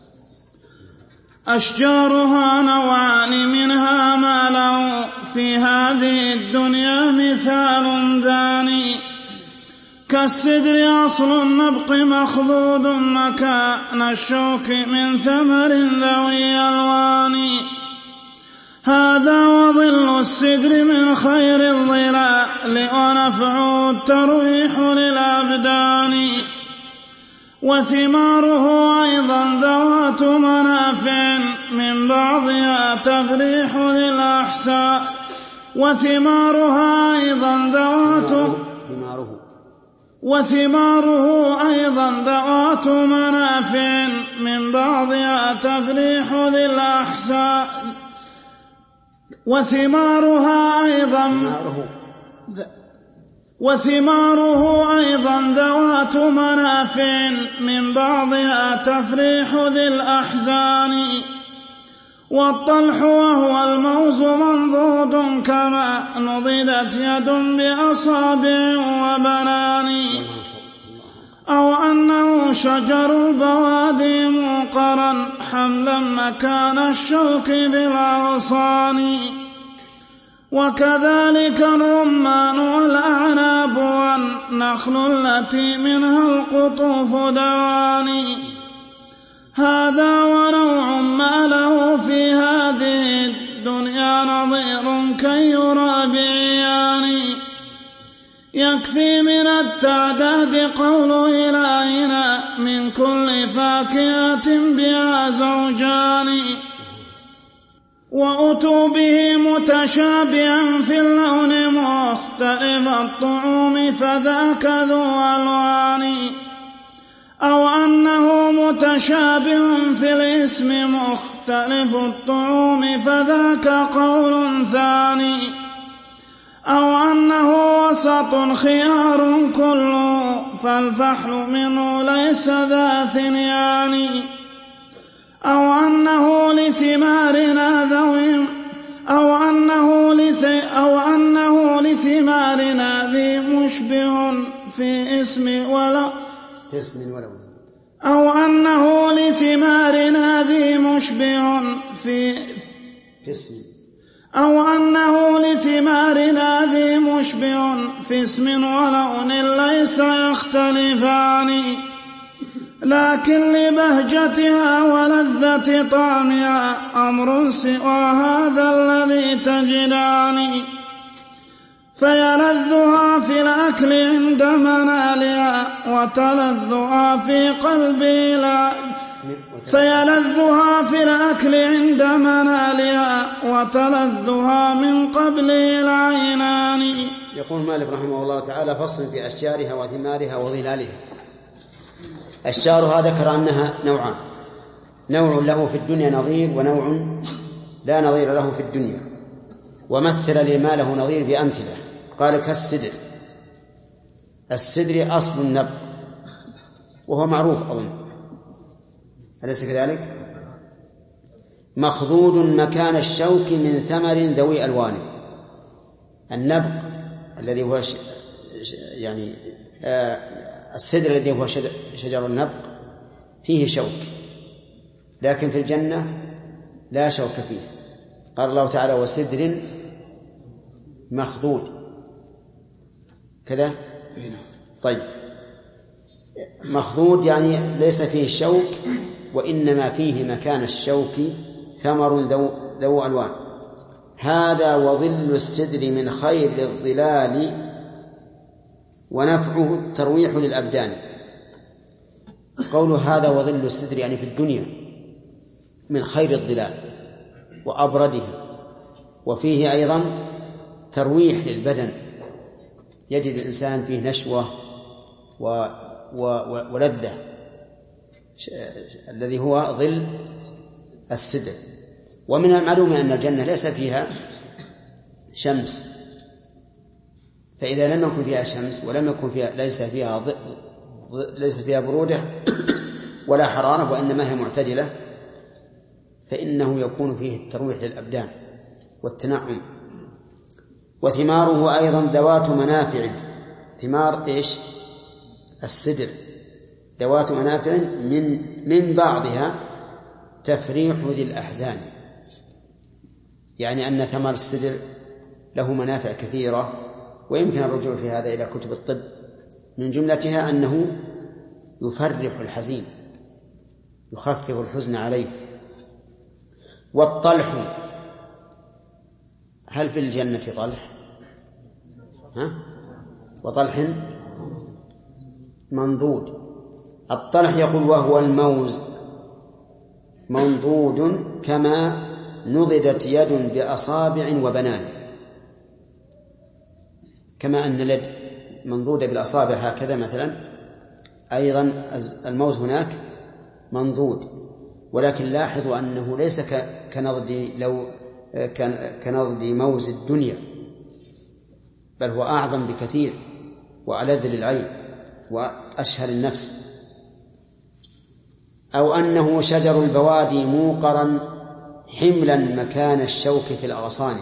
أشجارها نوعان منها ما له في هذه الدنيا مثال داني، كالسدر أصل النبق مخضود مكان الشوك من ثمر ذوي ألوان، هذا وظل السدر من خير الظلال ونفع الترويح للأبدان، وثماره أيضا ذوات منافع من بعضها تفريح للأحساء، وثمارها أيضا ذوات وثماره أيضا ذوات منافع من بعضها تفريح للأحساء، وثمارها أيضا وثماره أيضا ذوات منافع من بعضها تفريح ذي الأحزان، والطلح وهو الموز منضود كما نضدت يد بأصابع وبنان، أو أنه شجر البوادي موقرا حملا مكان الشوك بالأغصان، وكذلك الرمان والأعناب والنخل التي منها القطوف دوان، هذا ونوع ما له في هذه الدنيا نظير كي يرى بعيان، يكفي من التعداد قول إلهنا من كل فاكهة بها زوجان، وأتوا به متشابها في اللون مختلف الطعوم فذاك ذو ألوان، أو أنه متشابه في الاسم مختلف الطعوم فذاك قول ثاني، وسط خيار كله فالفحل منه ليس ذا ثنيان أو أنه لثمارنا ذوي أو أنه, لث أو أنه لثمارنا ذي مشبه في اسم ولو في اسم ولو أو أنه لثمارنا ذي مشبه في في اسم أو أنه لثمارنا ذي مشبه في اسم ولون ليس يختلفان لكن لبهجتها ولذة طعمها أمر سوى هذا الذي تجدان فيلذها في الأكل عند منالها وتلذها في قلبي لا فيلذها في الأكل عند منالها وتلذها من قبل العينان. يقول مالك رحمه الله تعالى فصل في أشجارها وثمارها وظلالها. أشجارها ذكر أنها نوعان، نوع له في الدنيا نظير ونوع لا نظير له في الدنيا، ومثل لما له نظير بأمثلة قال كالسدر. السدر أصل النبق وهو معروف أظن، أليس كذلك؟ مخضود مكان الشوك من ثمر ذوي ألوان. النبق الذي هو ش... يعني آه السدر الذي هو شجر النبق فيه شوك، لكن في الجنة لا شوك فيه. قال الله تعالى وسدر مخضود كذا. طيب مخضود يعني ليس فيه شوك، وإنما فيه مكان الشوك ثمر ذو, ذو ألوان. هذا وظل السدر من خير الظلال ونفعه الترويح للأبدان. قول هذا وظل السدر يعني في الدنيا من خير الظلال وأبرده، وفيه أيضا ترويح للبدن، يجد الإنسان فيه نشوة و... و... ولذة الذي هو ظل السدر. ومن المعلوم أن الجنة ليس فيها شمس، فإذا لم يكن فيها شمس ولم يكن فيها ليس فيها ض... ليس فيها برودة ولا حرارة وإنما هي معتدلة، فإنه يكون فيه الترويح للأبدان والتنعم. وثماره أيضا ذوات منافع. ثمار إيش؟ السدر ذوات منافع من من بعضها تفريح ذي الأحزان، يعني أن ثمر السدر له منافع كثيرة، ويمكن الرجوع في هذا إلى كتب الطب. من جملتها أنه يفرح الحزين، يخفف الحزن عليه. والطلح، هل في الجنة طلح؟ ها؟ وطلح منضود. الطلح يقول وهو الموز منضود كما نضدت يد بأصابع وبنان، كما أن اليد منضودة بالأصابع هكذا مثلا، أيضا الموز هناك منضود، ولكن لاحظوا أنه ليس كنضد لو كنضد موز الدنيا، بل هو أعظم بكثير وألذ للعين وأشهى للنفس. أو أنه شجر البوادي موقرا حملا مكان الشوك في الأغصان.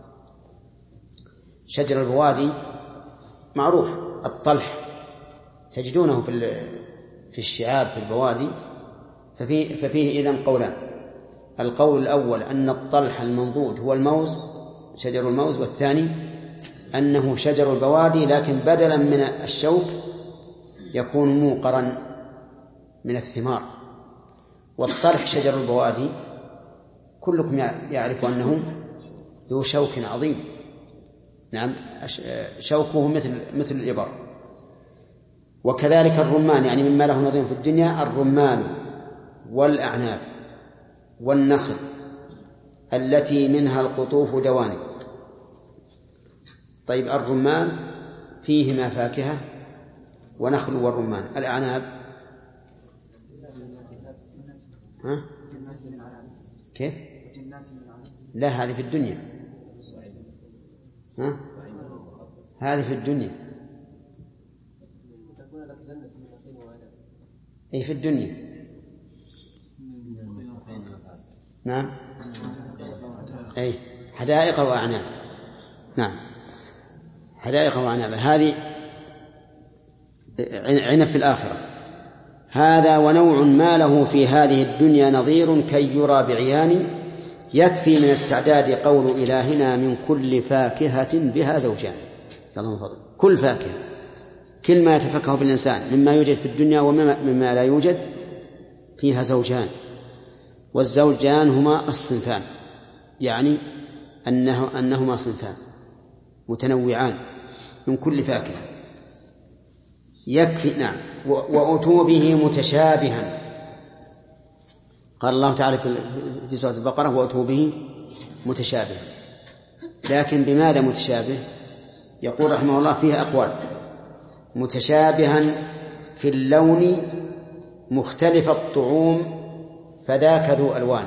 شجر البوادي معروف الطلح، تجدونه في في الشعاب في البوادي. ففيه, ففيه إذن قولان: القول الأول أن الطلح المنضود هو الموز شجر الموز، والثاني أنه شجر البوادي لكن بدلا من الشوك يكون موقرا من الثمار. والطلح شجر البوادي كلكم يعرف أنه ذو شوك عظيم، نعم شوكه مثل مثل الإبر. وكذلك الرمان، يعني مما له نظير في الدنيا الرمان والأعناب والنخل التي منها القطوف دواني. طيب الرمان فيهما فاكهة ونخل والرمان. الأعناب ها؟ كيف؟ لا هذه في الدنيا. ها؟ هذه في الدنيا. أي في الدنيا. نعم. أي حدائق وأعناب. نعم حدائق وأعناب. هذه عنب في الآخرة. هذا ونوع ما له في هذه الدنيا نظير كي يرى بعيان، يكفي من التعداد قول إلهنا من كل فاكهة بها زوجان. اللهم فضل. كل فاكهة، كل ما يتفكه بالإنسان مما يوجد في الدنيا ومما لا يوجد فيها زوجان. والزوجان هما الصنفان، يعني أنه أنهما صنفان متنوعان من كل فاكهة. يكفي. نعم. وأتوا به متشابها. قال الله تعالى في سورة البقرة وأتوا به متشابها. لكن بماذا متشابه؟ يقول رحمه الله فيها أقوال. متشابها في اللون مختلف الطعوم فذاك ذو ألوان،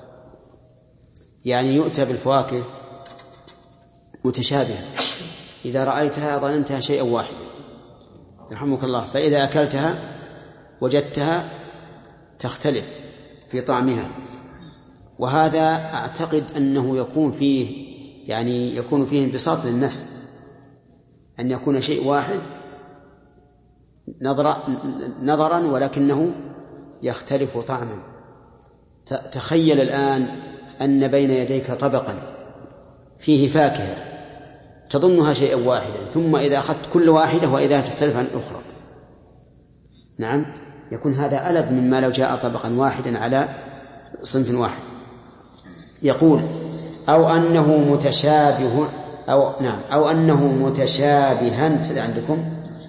يعني يؤتى بالفواكه متشابهة، إذا رأيتها ظننتها شيئا واحدا رحمك الله، فإذا أكلتها وجدتها تختلف في طعمها. وهذا أعتقد أنه يكون فيه يعني يكون فيه انبساط للنفس، أن يكون شيء واحد نظرا نظرا ولكنه يختلف طعما. تخيل الآن أن بين يديك طبقا فيه فاكهة تظنها شيئا واحدا، ثم إذا أخذت كل واحدة وإذا تختلف عن الأخرى. نعم يكون هذا ألذ مما لو جاء طبقا واحدا على صنف واحد. يقول أو أنه متشابه أو نعم أو أنه متشابها سيد عندكم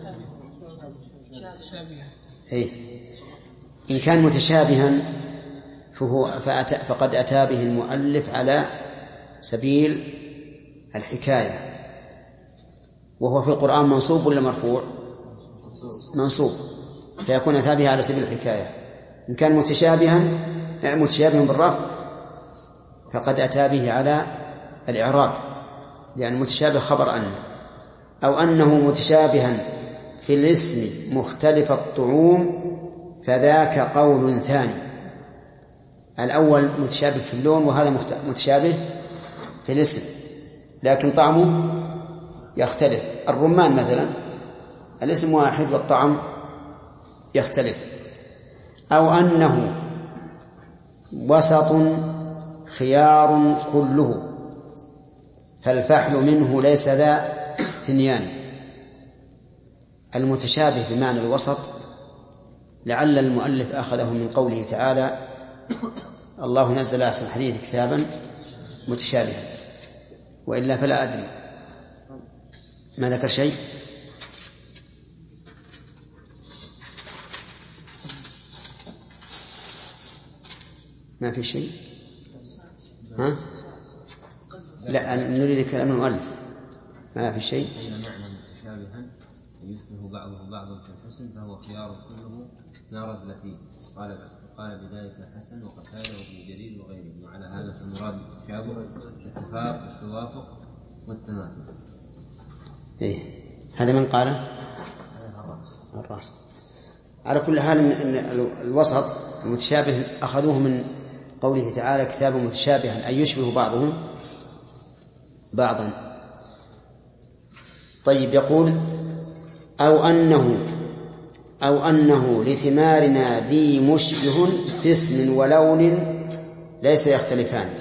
إيه؟ إن كان متشابها فهو فأتى فقد أتى به المؤلف على سبيل الحكاية، وهو في القرآن منصوب ولا مرفوع؟ منصوب، فيكون أتى به على سبيل الحكاية. إن كان متشابها متشابها بالرفع فقد أتى به على الإعراب، لأن متشابه خبر أنه. أو أنه متشابها في الاسم مختلف الطعوم فذاك قول ثاني. الأول متشابه في اللون، وهذا متشابه في الاسم لكن طعمه يختلف. الرمان مثلا الاسم واحد والطعم يختلف. أو أنه وسط خيار كله فالفحل منه ليس ذا ثنيان. المتشابه بمعنى الوسط لعل المؤلف أخذه من قوله تعالى الله نزل أحسن الحديث كتابا متشابها، وإلا فلا أدري. ما ذكر شيء؟ ما في شيء؟ ها؟ لا نريد كلام المؤلف. ما في شيء؟ أي معنى متشابها يشبه بعضه بعضا في الحسن فهو خيار كله لا رذل فيه. قال قال بذلك الحسن وقتاده وابن جرير وغيره. وعلى هذا فالمراد بالتشابه الاتفاق والتوافق والتماثل. إيه هذا من قاله؟ الراس. على كل حال إن الوسط المتشابه أخذوه من قوله تعالى كتاب متشابها أي يشبه بعضهم بعضا. طيب يقول أو أنه أو أنه لثمارنا ذي مشبه في اسم ولون ليس يختلفان.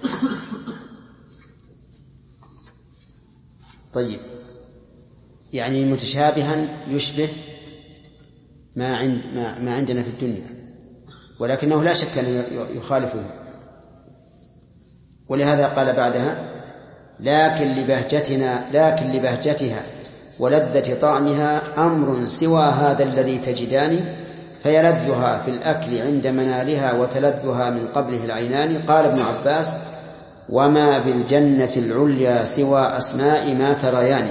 طيب يعني متشابها يشبه ما عند ما, ما عندنا في الدنيا، ولكنه لا شك أن يخالفه. ولهذا قال بعدها لكن لبهجتنا لكن لبهجتها ولذة طعمها أمر سوى هذا الذي تجدان فيلذها في الأكل عند منالها وتلذها من قبله العينان. قال ابن عباس وما بالجنة العليا سوى أسماء ما تريان.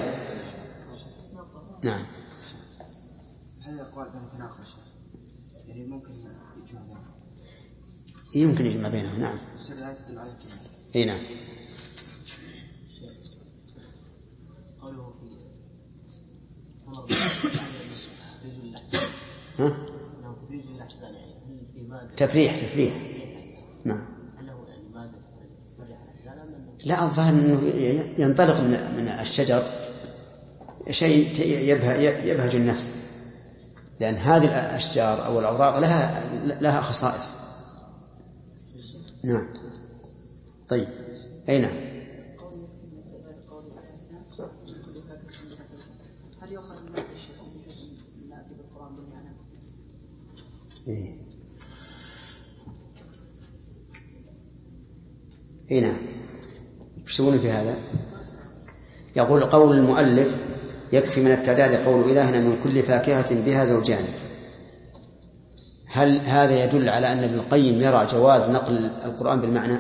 نعم هذا أقوال تناقش يعني ممكن يجمع بينهم. يمكن يجمع بينهم. نعم اي نعم. قوله في ها؟ تفريح تفريح نعم. لا الظاهر أنه ينطلق من الشجر شيء يبهج النفس، لأن هذه الأشجار أو الأوراق لها لها خصائص. نعم. طيب أي نعم. هل يؤخذ من الشيخ أن نأتي بالقرآن بالمعنى؟ إيه. إيه نعم. وش تقولون في هذا؟ يقول قول المؤلف يكفي من التعداد قول إلهنا من كل فاكهة بها زوجان. هل هذا يدل على أن ابن القيم يرى جواز نقل القرآن بالمعنى؟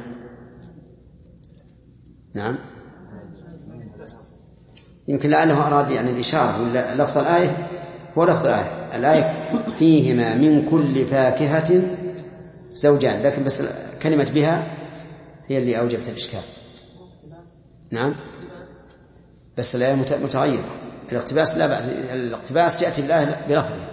نعم. يمكن لعله أراد يعني الإشارة، ولا لفظ الآية هو لفظ الآية. الآية فيهما من كل فاكهة زوجان، لكن بس كلمة بها هي اللي أوجبت الإشكال. نعم. بس الآية متغيرة. الاقتباس لا بعد، الاقتباس يأتي بالآية بلفظه.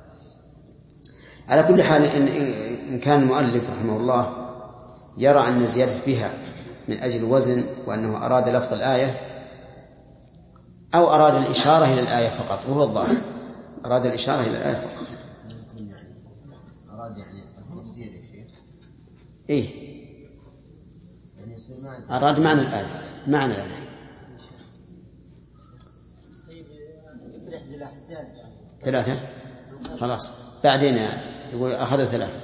على كل حال إن كان المؤلف رحمه الله يرى أن زيادة بها من أجل الوزن وأنه أراد لفظ الآية أو أراد الإشارة إلى الآية فقط، وهو الظاهر أراد الإشارة إلى الآية فقط. أراد يعني التفسير يا شيخ. إيه أراد معنى الآية، معنى الآية. ثلاثة خلاص بعدين يقول أخذوا ثلاثة.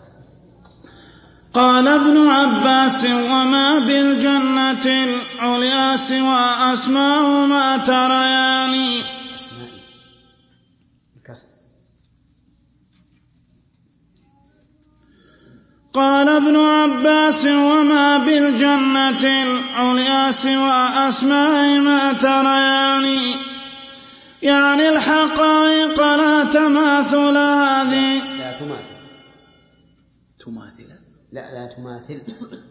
قال ابن عباس وما بالجنة العليا سوى أسماء ما تريان. قال ابن عباس وما بالجنة العليا سوى أسماء ما تريان، يعني الحقائق لا تماثل هذه. لا تماثل تماثل لا لا تماثل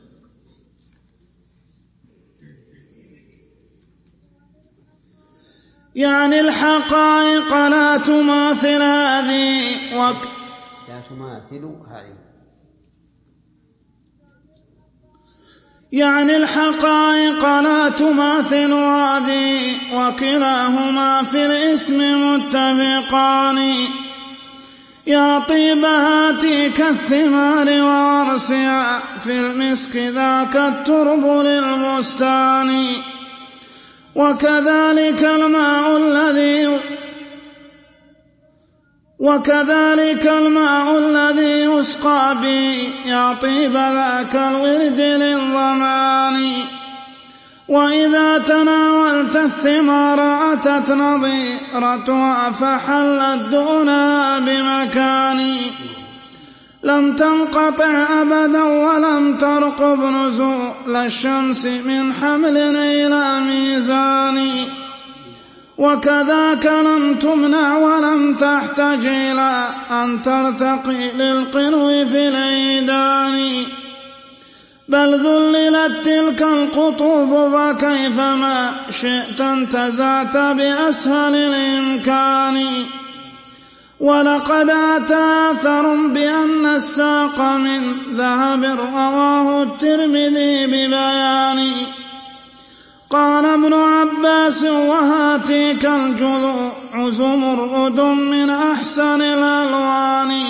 يعني الحقائق لا تماثل هذه وك لا تماثل هذه يعني الحقائق لا تماثل هذه، وكلاهما في الاسم متفقان. يا طيب هاتيك الثمار وورسها في المسك ذاك الترب للبستان. وكذلك الماء الذي وكذلك الماء الذي يسقى به يا طيب ذاك الورد للظمان. وإذا تناولت الثمار أتت نظيرتها فحلت دونها بمكان. لم تنقطع أبدا ولم ترقب نزول الشمس من حمل إلى ميزان. وكذاك لم تمنع ولم تحتج إلى أن ترتقي للقنو في العيدان. بل ذللت تلك القطوف فكيفما شئت انتزعت بأسهل الإمكان. ولقد أتى أثر بأن الساق من ذهب رواه الترمذي ببيان. قال ابن عباس وهاتيك الجذوع زمرد من أحسن الألوان،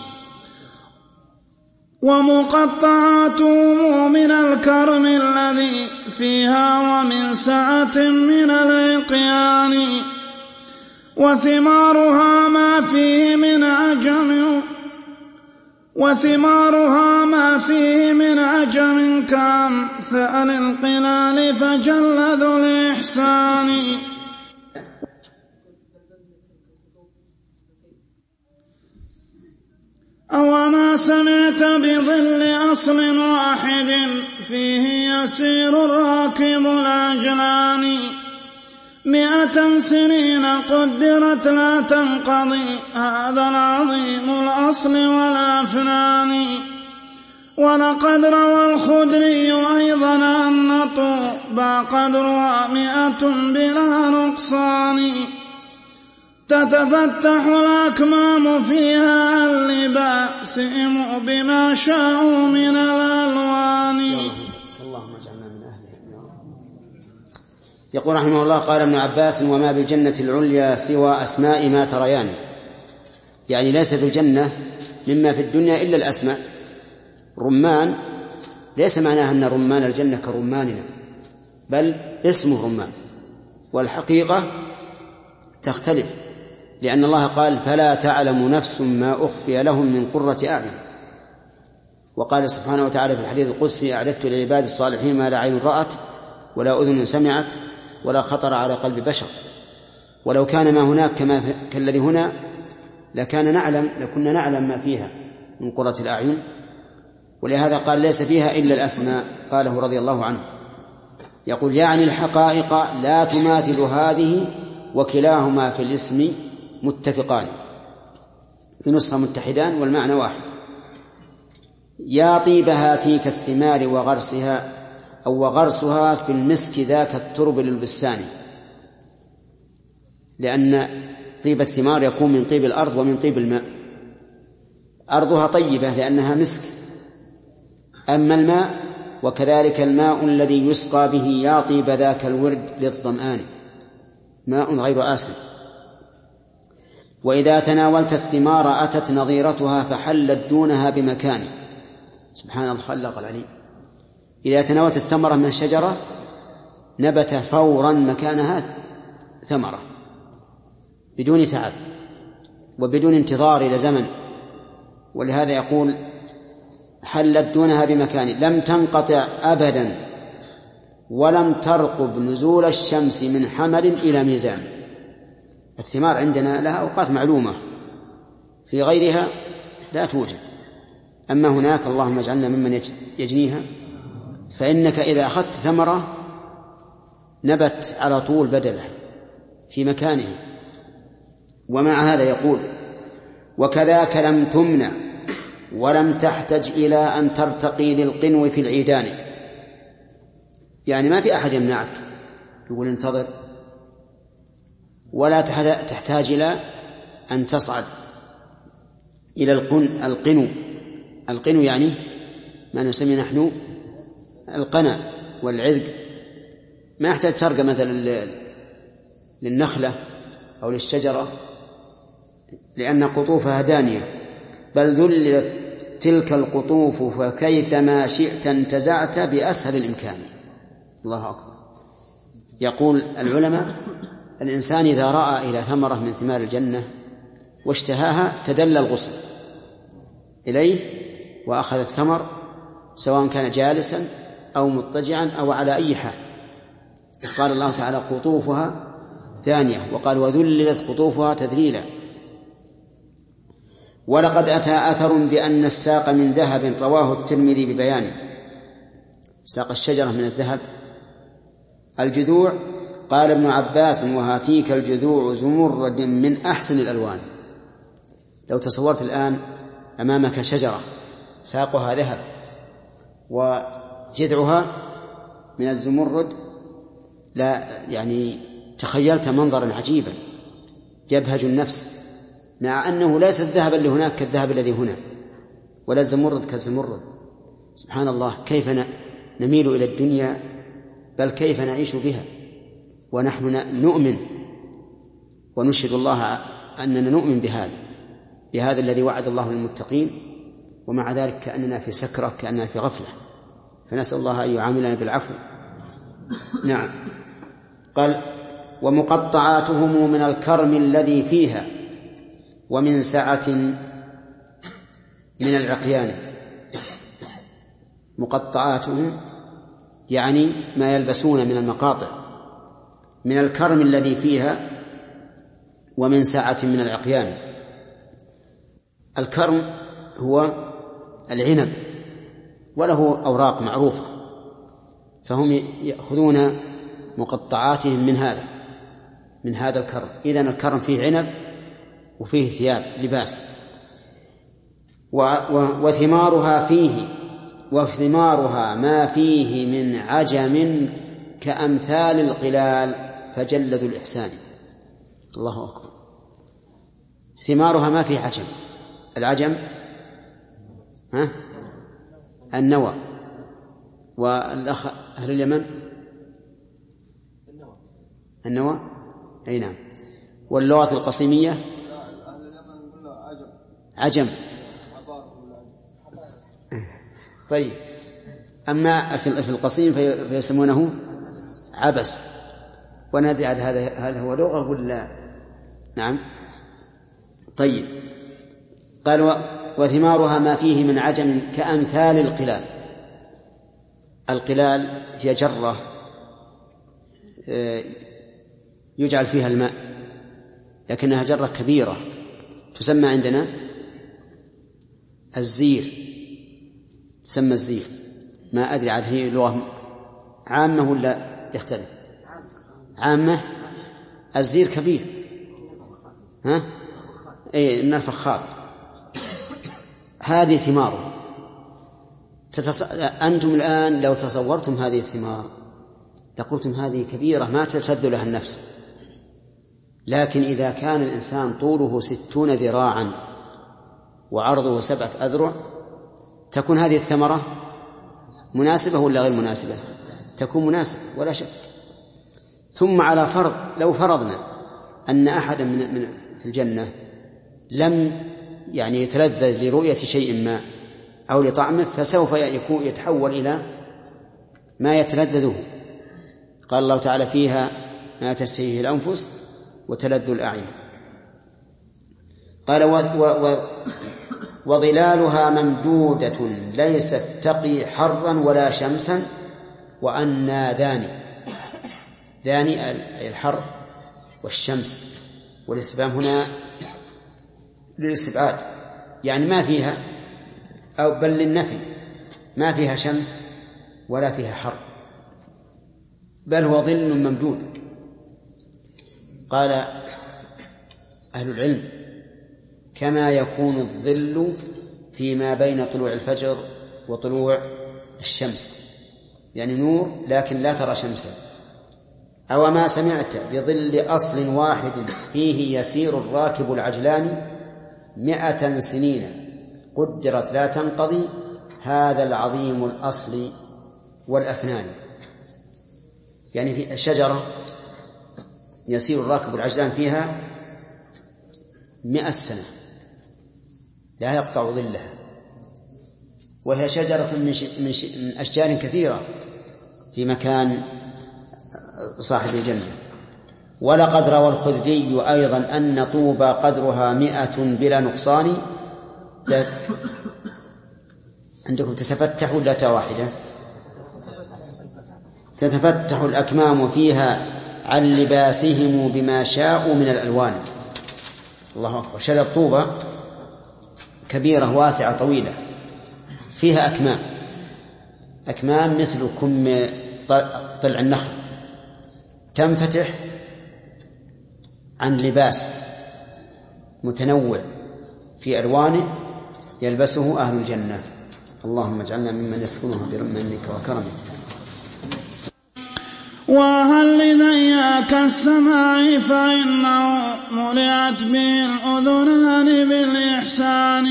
ومقطعاته من الكرم الذي فيها ومن سعة من الإقيان. وثمارها ما فيه من عجم وثمارها ما فيه من عجم كأمثال القلال فجل ذو الإحسان. أوما سمعت بظل أصل واحد فيه يسير الراكب الأجلان. مئة سنين قدرت لا تنقضي هذا العظيم الأصل والأفنان. ولقد روى الخدري أيضا أن طوبى قد روى مئة بلا نقصان. تتفتح الأكمام فيها عن لباسهم بما شاءوا من الألوان. اللهم اجعلنا من أهله. يقول رحمه الله: قال ابن عباس: وما بالجنة العليا سوى أسماء ما تريان. يعني ليس في الجنة مما في الدنيا إلا الأسماء. رمان ليس معناها أن رمان الجنة كرماننا، بل اسمه رمان، والحقيقة تختلف، لأن الله قال: فلا تعلم نفس ما أخفي لهم من قرة أعين. وقال سبحانه وتعالى في الحديث القدسي: أعددت لعبادي الصالحين ما لا عين رأت ولا أذن سمعت ولا خطر على قلب بشر. ولو كان ما هناك كما كالذي هنا لكان نعلم لكنا نعلم ما فيها من قرة الأعين، ولهذا قال: ليس فيها إلا الأسماء. قاله رضي الله عنه. يقول: يعني الحقائق لا تماثل هذه، وكلاهما في الاسم متفقان، في نسخة متحدان والمعنى واحد. يا طيب هاتيك الثمار وغرسها، أو وغرسها في المسك ذاك الترب للبستان، لأن طيب الثمار يكون من طيب الأرض ومن طيب الماء. أرضها طيبة لأنها مسك، أما الماء وكذلك الماء الذي يسقى به يا طيب ذاك الورد للظمآن، ماء غير آسن. وإذا تناولت الثمار أتت نظيرتها فحلت دونها بمكان. سبحان الخلاق العليم. إذا تناولت الثمرة من الشجرة نبت فورا مكانها ثمرة بدون تعب وبدون انتظار إلى زمن. ولهذا يقول: حلت دونها بمكان، لم تنقطع أبدا ولم ترقب نزول الشمس من حمل إلى ميزان. الثمار عندنا لها أوقات معلومة، في غيرها لا توجد. أما هناك اللهم اجعلنا ممن يجنيها، فإنك إذا أخذت ثمرة نبت على طول بدله في مكانه. ومع هذا يقول: وكذاك لم تمنع ولم تحتج إلى أن ترتقي للقنو في العيدان. يعني ما في أحد يمنعك يقول انتظر، ولا تحتاج إلى أن تصعد إلى القنو. القنو يعني ما نسمي نحن القنا والعذق. ما يحتاج ترقى مثلا للنخلة أو للشجرة لأن قطوفها دانية، بل ذللت تلك القطوف فكيفما شئت انتزعت بأسهل الإمكان. الله أكبر. يقول العلماء: الإنسان إذا رأى إلى ثمرة من ثمار الجنة واشتهاها تدلى الغصن إليه وأخذ الثمر، سواء كان جالسا أو مضطجعا أو على أي حال. قال الله تعالى: قطوفها دانية، وقال: وذللت قطوفها تذليلا. ولقد أتى أثر بأن الساق من ذهب، رواه الترمذي ببيانه. ساق الشجرة من الذهب. الجذوع قال ابن عباس: وهاتيك الجذوع زمرد من أحسن الألوان. لو تصورت الآن أمامك شجرة ساقها ذهب وجذعها من الزمرد، لا يعني تخيلت منظرا عجيبا يبهج النفس، مع أنه ليس الذهب اللي هناك كالذهب الذي هنا، ولا الزمرد كالزمرد. سبحان الله، كيف نميل إلى الدنيا، بل كيف نعيش بها ونحن نؤمن ونشهد الله أننا نؤمن بهذا بهذا الذي وعد الله للمتقين، ومع ذلك كأننا في سكرة، كأننا في غفلة، فنسأل الله أن يعاملنا بالعفو. نعم. قال: ومقطعاتهم من الكرم الذي فيها ومن سعة من العقيان. مقطعاتهم يعني ما يلبسون من المقاطع، من الكرم الذي فيها ومن سعة من العقيان. الكرم هو العنب وله أوراق معروفة، فهم يأخذون مقطعاتهم من هذا من هذا الكرم. إذن الكرم فيه عنب وفيه ثياب لباس. وثمارها فيه وثمارها ما فيه من عجم كأمثال القلال فجلد الإحسان. الله أكبر. ثمارها ما فيه عجم. العجم ها النوى. والأخ أهل اليمن النوى أي نعم. واللغات القصيمية عجم. طيب أما في القصيم فيسمونه عبس. وندري هذا هذا هو لغة ولا نعم. طيب قال وثمارها ما فيه من عجم كأمثال القلال. القلال هي جرة يجعل فيها الماء لكنها جرة كبيرة تسمى عندنا الزير. تسمى الزير. ما أدري عاد هي لغة عامة ولا يختلف؟ عامة. الزير كبير ها أي من الفخار. هذه ثماره. تتص... أنتم الآن لو تصورتم هذه الثمار لقلتم هذه كبيرة ما تلتذ لها النفس. لكن إذا كان الإنسان طوله ستون ذراعا وعرضه سبعة أذرع تكون هذه الثمرة مناسبة ولا غير مناسبة؟ تكون مناسبة ولا شك. ثم على فرض لو فرضنا أن أحدا من, من في الجنة لم يعني يتلذذ لرؤية شيء ما أو لطعمه فسوف يكون يتحول إلى ما يتلذذه. قال الله تعالى فيها ما تشتهيه الأنفس وتلذ الأعين. قال و و و وظلالها ممدودة ليست تقي حرا ولا شمسا وأنى ذاني. ذاني الحر والشمس والاستفهام هنا للاستبعاد يعني ما فيها أو بل للنفي ما فيها شمس ولا فيها حر بل هو ظل ممدود. قال أهل العلم كما يكون الظل فيما بين طلوع الفجر وطلوع الشمس يعني نور لكن لا ترى شمسا. أو ما سمعت بظل أصل واحد فيه يسير الراكب العجلان مئة سنين قدرت لا تنقضي هذا العظيم الأصل والأفنان. يعني في الشجرة يسير الراكب العجلان فيها مئة سنة لا يقطع ظلها وهي شجرة من, من, من أشجار كثيرة في مكان صاحب الجنة. ولقد روى الخدري أيضا أن طوبى قدرها مئة بلا نقصان. عندكم تتفتح ولا واحدة؟ تتفتح الأكمام فيها عن لباسهم بما شاءوا من الألوان. الله أكبر. شجرة طوبى كبيرة واسعة طويلة فيها أكمام. أكمام مثل كم طلع النخل تنفتح عن لباس متنوع في ألوانه يلبسه أهل الجنة. اللهم اجعلنا ممن يسكنها برحمتك وكرمك. وهل لذياك السماع فإنه ملئت به الأذنان بالإحسان.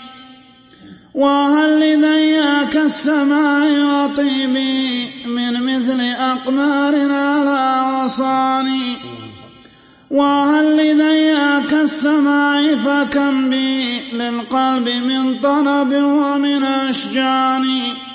وهل لذياك السماع وطيبي من مثل أقمار على غصان. وهل لذياك السماع فكم بي للقلب من طرب ومن أشجان.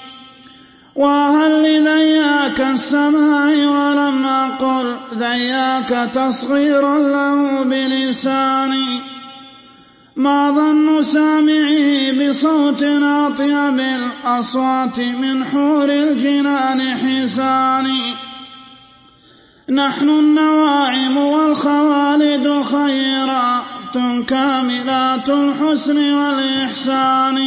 وهل لذياك السماع ولم أقل ذياك تصغيرا له بلساني. ما ظن سامعي بصوت أطيب الأصوات من حور الجنان حساني. نحن النواعم والخوالد خيرات كاملات الحسن والإحسان.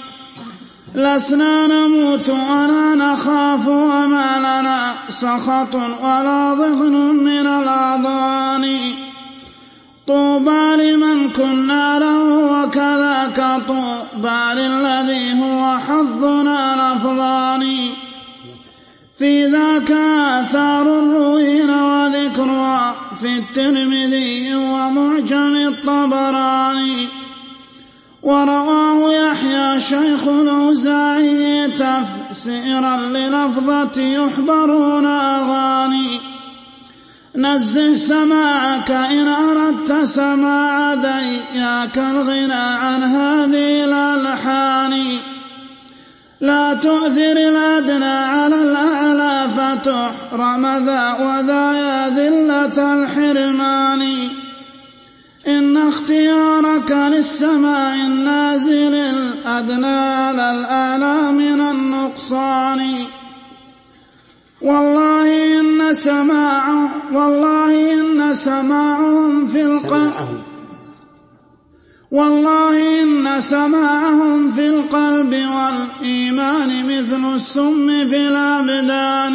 لسنا نموت ولا نخاف وما لنا سخط ولا ضغن من الأضغان. طوبى لمن كنا له وكذاك طوبى للذي هو حظنا الأفضان. في ذاك آثار الروين وذكرها في الترمذي ومعجم الطبراني. ورواه يحيى شيخ الأوزاعي تفسيرا للفظة يحبرون أغاني. نزه سماعك إن أردت سماع ذياك الغنى عن هذه الألحان. لا تؤثر الأدنى على الأعلى فتحرم ذا وذا يا ذلة الحرمان. إن اختيارك للسماء النازل الأدنى على الأعلى من النقصان. والله إن سماعهم والله إن سماعهم في القلب والله إن سماعهم في القلب والإيمان مثل السم في الأبدان.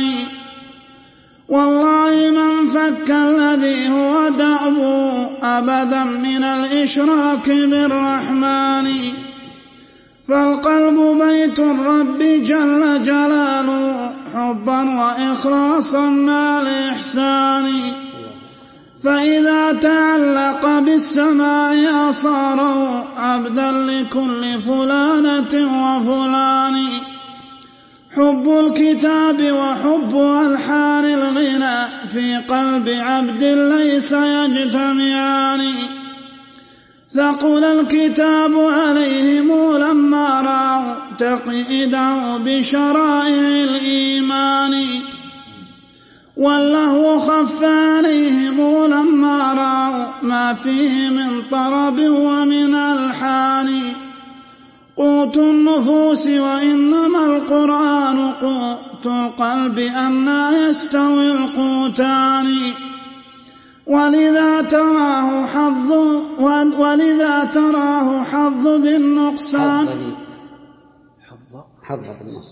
والله من فك الذي هو دأبه أبدا من الإشراك بالرحمن. فالقلب بيت الرب جل جلاله حبا وإخلاصا مع الإحسان. فإذا تعلق بالسماء أصاره عبدا لكل فلانة وفلان. حب الكتاب وحب ألحان الغنى في قلب عبد ليس يجتمعان. ثقل الكتاب عليهم لما رأوا تقييده بشرائع الإيمان. واللهو خف عليهم لما رأوا ما فيه من طرب ومن ألحان. قوت النفوس وإنما القرآن قوت القلب أنى يستوي القوتان. ولذا تراه حظ ولذا تراه حظ بالنقصان حظ بالنقصان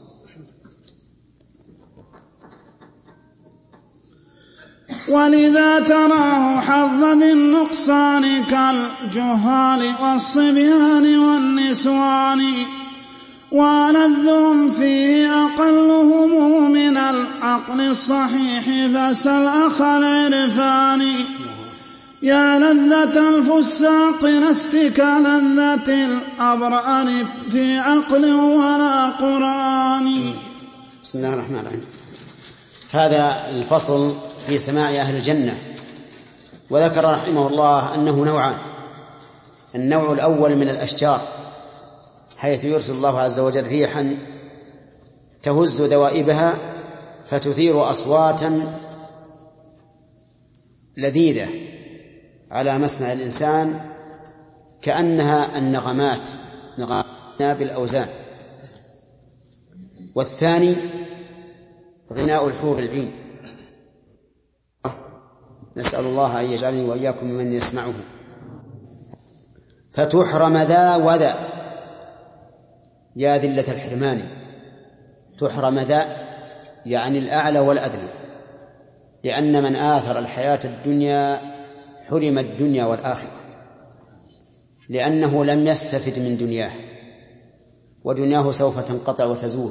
ولذا تراه حظا النقصان كالجهال والصبيان والنسوان. وألذهم فيه أقلهم من العقل الصحيح فسل أخ العرفان. يا لذة الفساق لست كلذة الأبرار في عقل ولا قرآن. بسم الله الرحمن الرحيم. هذا الفصل في سماع أهل الجنة. وذكر رحمه الله أنه نوعان. النوع الأول من الأشجار حيث يرسل الله عز وجل ريحا تهز دوائبها فتثير أصواتا لذيذة على مسمع الإنسان كأنها النغمات نغمات بالأوزان. والثاني غناء الحور العين. نسأل الله أن يجعلني وإياكم ممن يسمعه. فتحرم ذا وذا يا ذلة الحرمان. تحرم ذا يعني الأعلى والأدنى، لأن من آثر الحياة الدنيا حرم الدنيا والآخرة، لأنه لم يستفد من دنياه، ودنياه سوف تنقطع وتزول.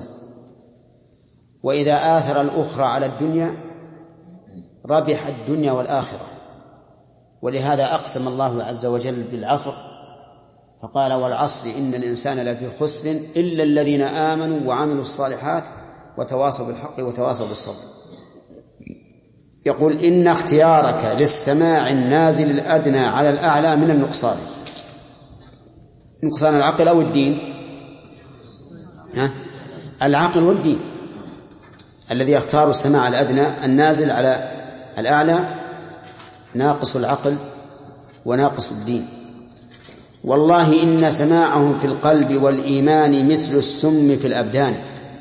وإذا آثر الأخرى على الدنيا ربح الدنيا والآخرة. ولهذا أقسم الله عز وجل بالعصر فقال والعصر إن الإنسان لفي خسر إلا الذين آمنوا وعملوا الصالحات وتواصوا بالحق وتواصوا بالصبر. يقول إن اختيارك للسماع النازل الأدنى على الأعلى من النقصان. نقصان العقل أو الدين؟ ها؟ العقل والدين. الذي يختار السماع الأدنى النازل على الأعلى ناقص العقل وناقص الدين. والله إن سماعهم في القلب والإيمان مثل السم في الأبدان،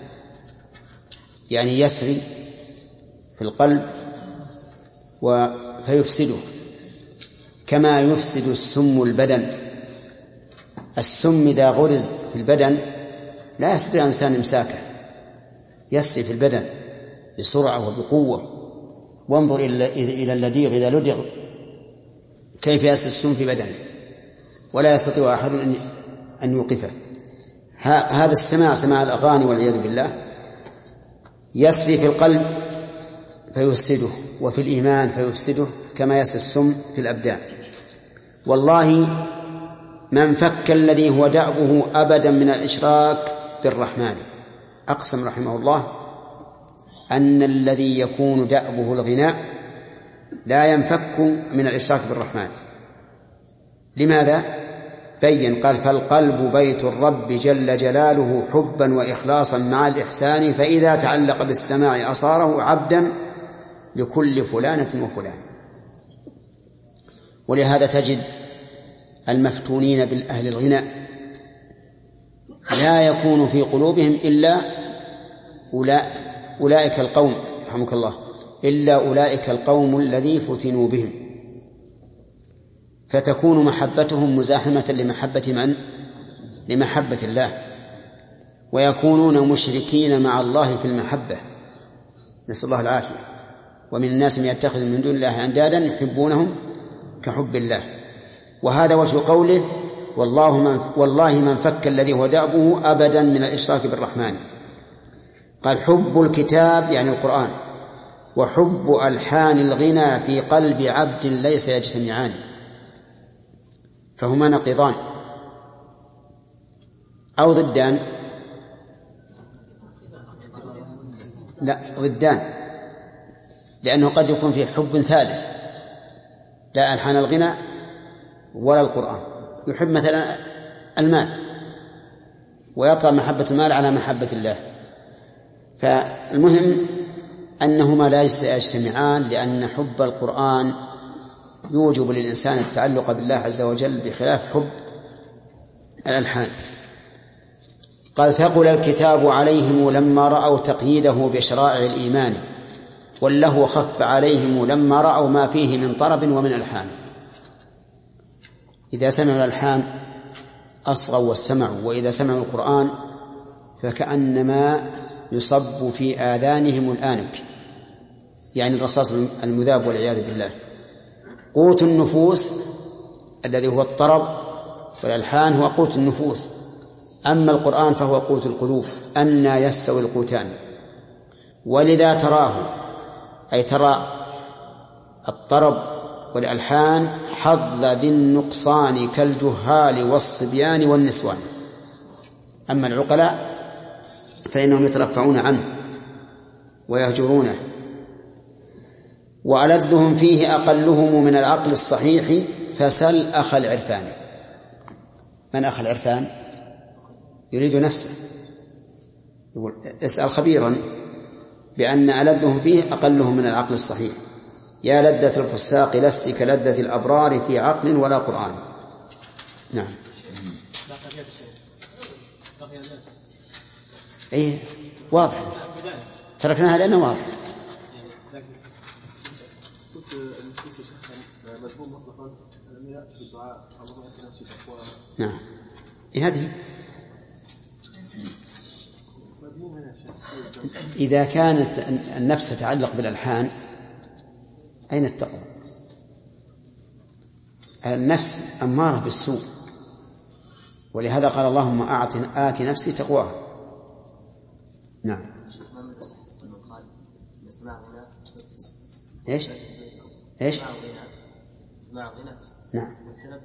يعني يسري في القلب فيفسده كما يفسد السم البدن. السم إذا غرز في البدن لا يستطيع الإنسان إمساكه، يسري في البدن بسرعة وبقوة. وانظر إلى اللديغ إذا لدغ كيف يسري السم في بدنه ولا يستطيع أحد أن يوقفه. هذا السماع سماع الأغاني والعياذ بالله يسري في القلب فيفسده، وفي الإيمان فيفسده، كما يسري السم في الأبدان. والله ما انفك الذي هو دأبه أبدا من الإشراك بالرحمن. أقسم رحمه الله أن الذي يكون دأبه الغناء لا ينفك من الإشراك بالرحمن. لماذا؟ بين قال: فالقلب بيت الرب جل جلاله حبا وإخلاصا مع الإحسان، فإذا تعلق بالسماع أصاره عبدا لكل فلانة وفلان. ولهذا تجد المفتونين بالأهل الغناء لا يكون في قلوبهم إلا أولئك القوم رحمك الله إلا أولئك القوم الذي فتنوا بهم، فتكون محبتهم مزاحمة لمحبة من؟ لمحبة الله، ويكونون مشركين مع الله في المحبة، نسأل الله العافية. ومن الناس من يتخذ من دون الله أندادا يحبونهم كحب الله. وهذا وجه قوله: والله من, والله من فك الذي هو دأبه أبدا من الإشراك بالرحمن. قال: حب الكتاب يعني القرآن وحب ألحان الغنى في قلب عبد ليس يجتمعان، فهما نقيضان أو ضدان. لا، ضدان، لأنه قد يكون فيه حب ثالث لا ألحان الغنى ولا القرآن. يحب مثلا المال ويطلع محبة المال على محبة الله. فالمهم أنهما لا يجتمعان، لأن حب القرآن يوجب للإنسان التعلق بالله عز وجل بخلاف حب الألحان. قال: ثقل الكتاب عليهم لما رأوا تقييده بشرائع الإيمان، واللهو خف عليهم لما رأوا ما فيه من طرب ومن ألحان. إذا سمعوا الألحان أصغوا واستمعوا، وإذا سمعوا القرآن فكأنما يصب في آذانهم الآنك، يعني الرصاص المذاب والعياذ بالله. قوت النفوس الذي هو الطرب والألحان هو قوت النفوس، أما القرآن فهو قوت القلوب. أنى يستوي القوتان. ولذا تراه أي ترى الطرب والألحان حظ ذي النقصان كالجهال والصبيان والنسوان. أما العقلاء فإنهم يترفعون عنه ويهجرونه. وألذهم فيه أقلهم من العقل الصحيح، فسل أخ العرفان. من أخ العرفان؟ يريد نفسه، يقول: اسأل خبيرا بأن ألذهم فيه أقلهم من العقل الصحيح. يا لذة الفساق لست كلذة الأبرار في عقل ولا قرآن. نعم. أي واضح، تركناها لأنه واضح. نعم. إيه هذه؟ إذا كانت النفس تتعلق بالألحان أين التقوى؟ النفس أمارة بالسوء، ولهذا قال: اللهم أعط آت نفسي تقواها. نعم. إيش؟ إيش؟ نعم.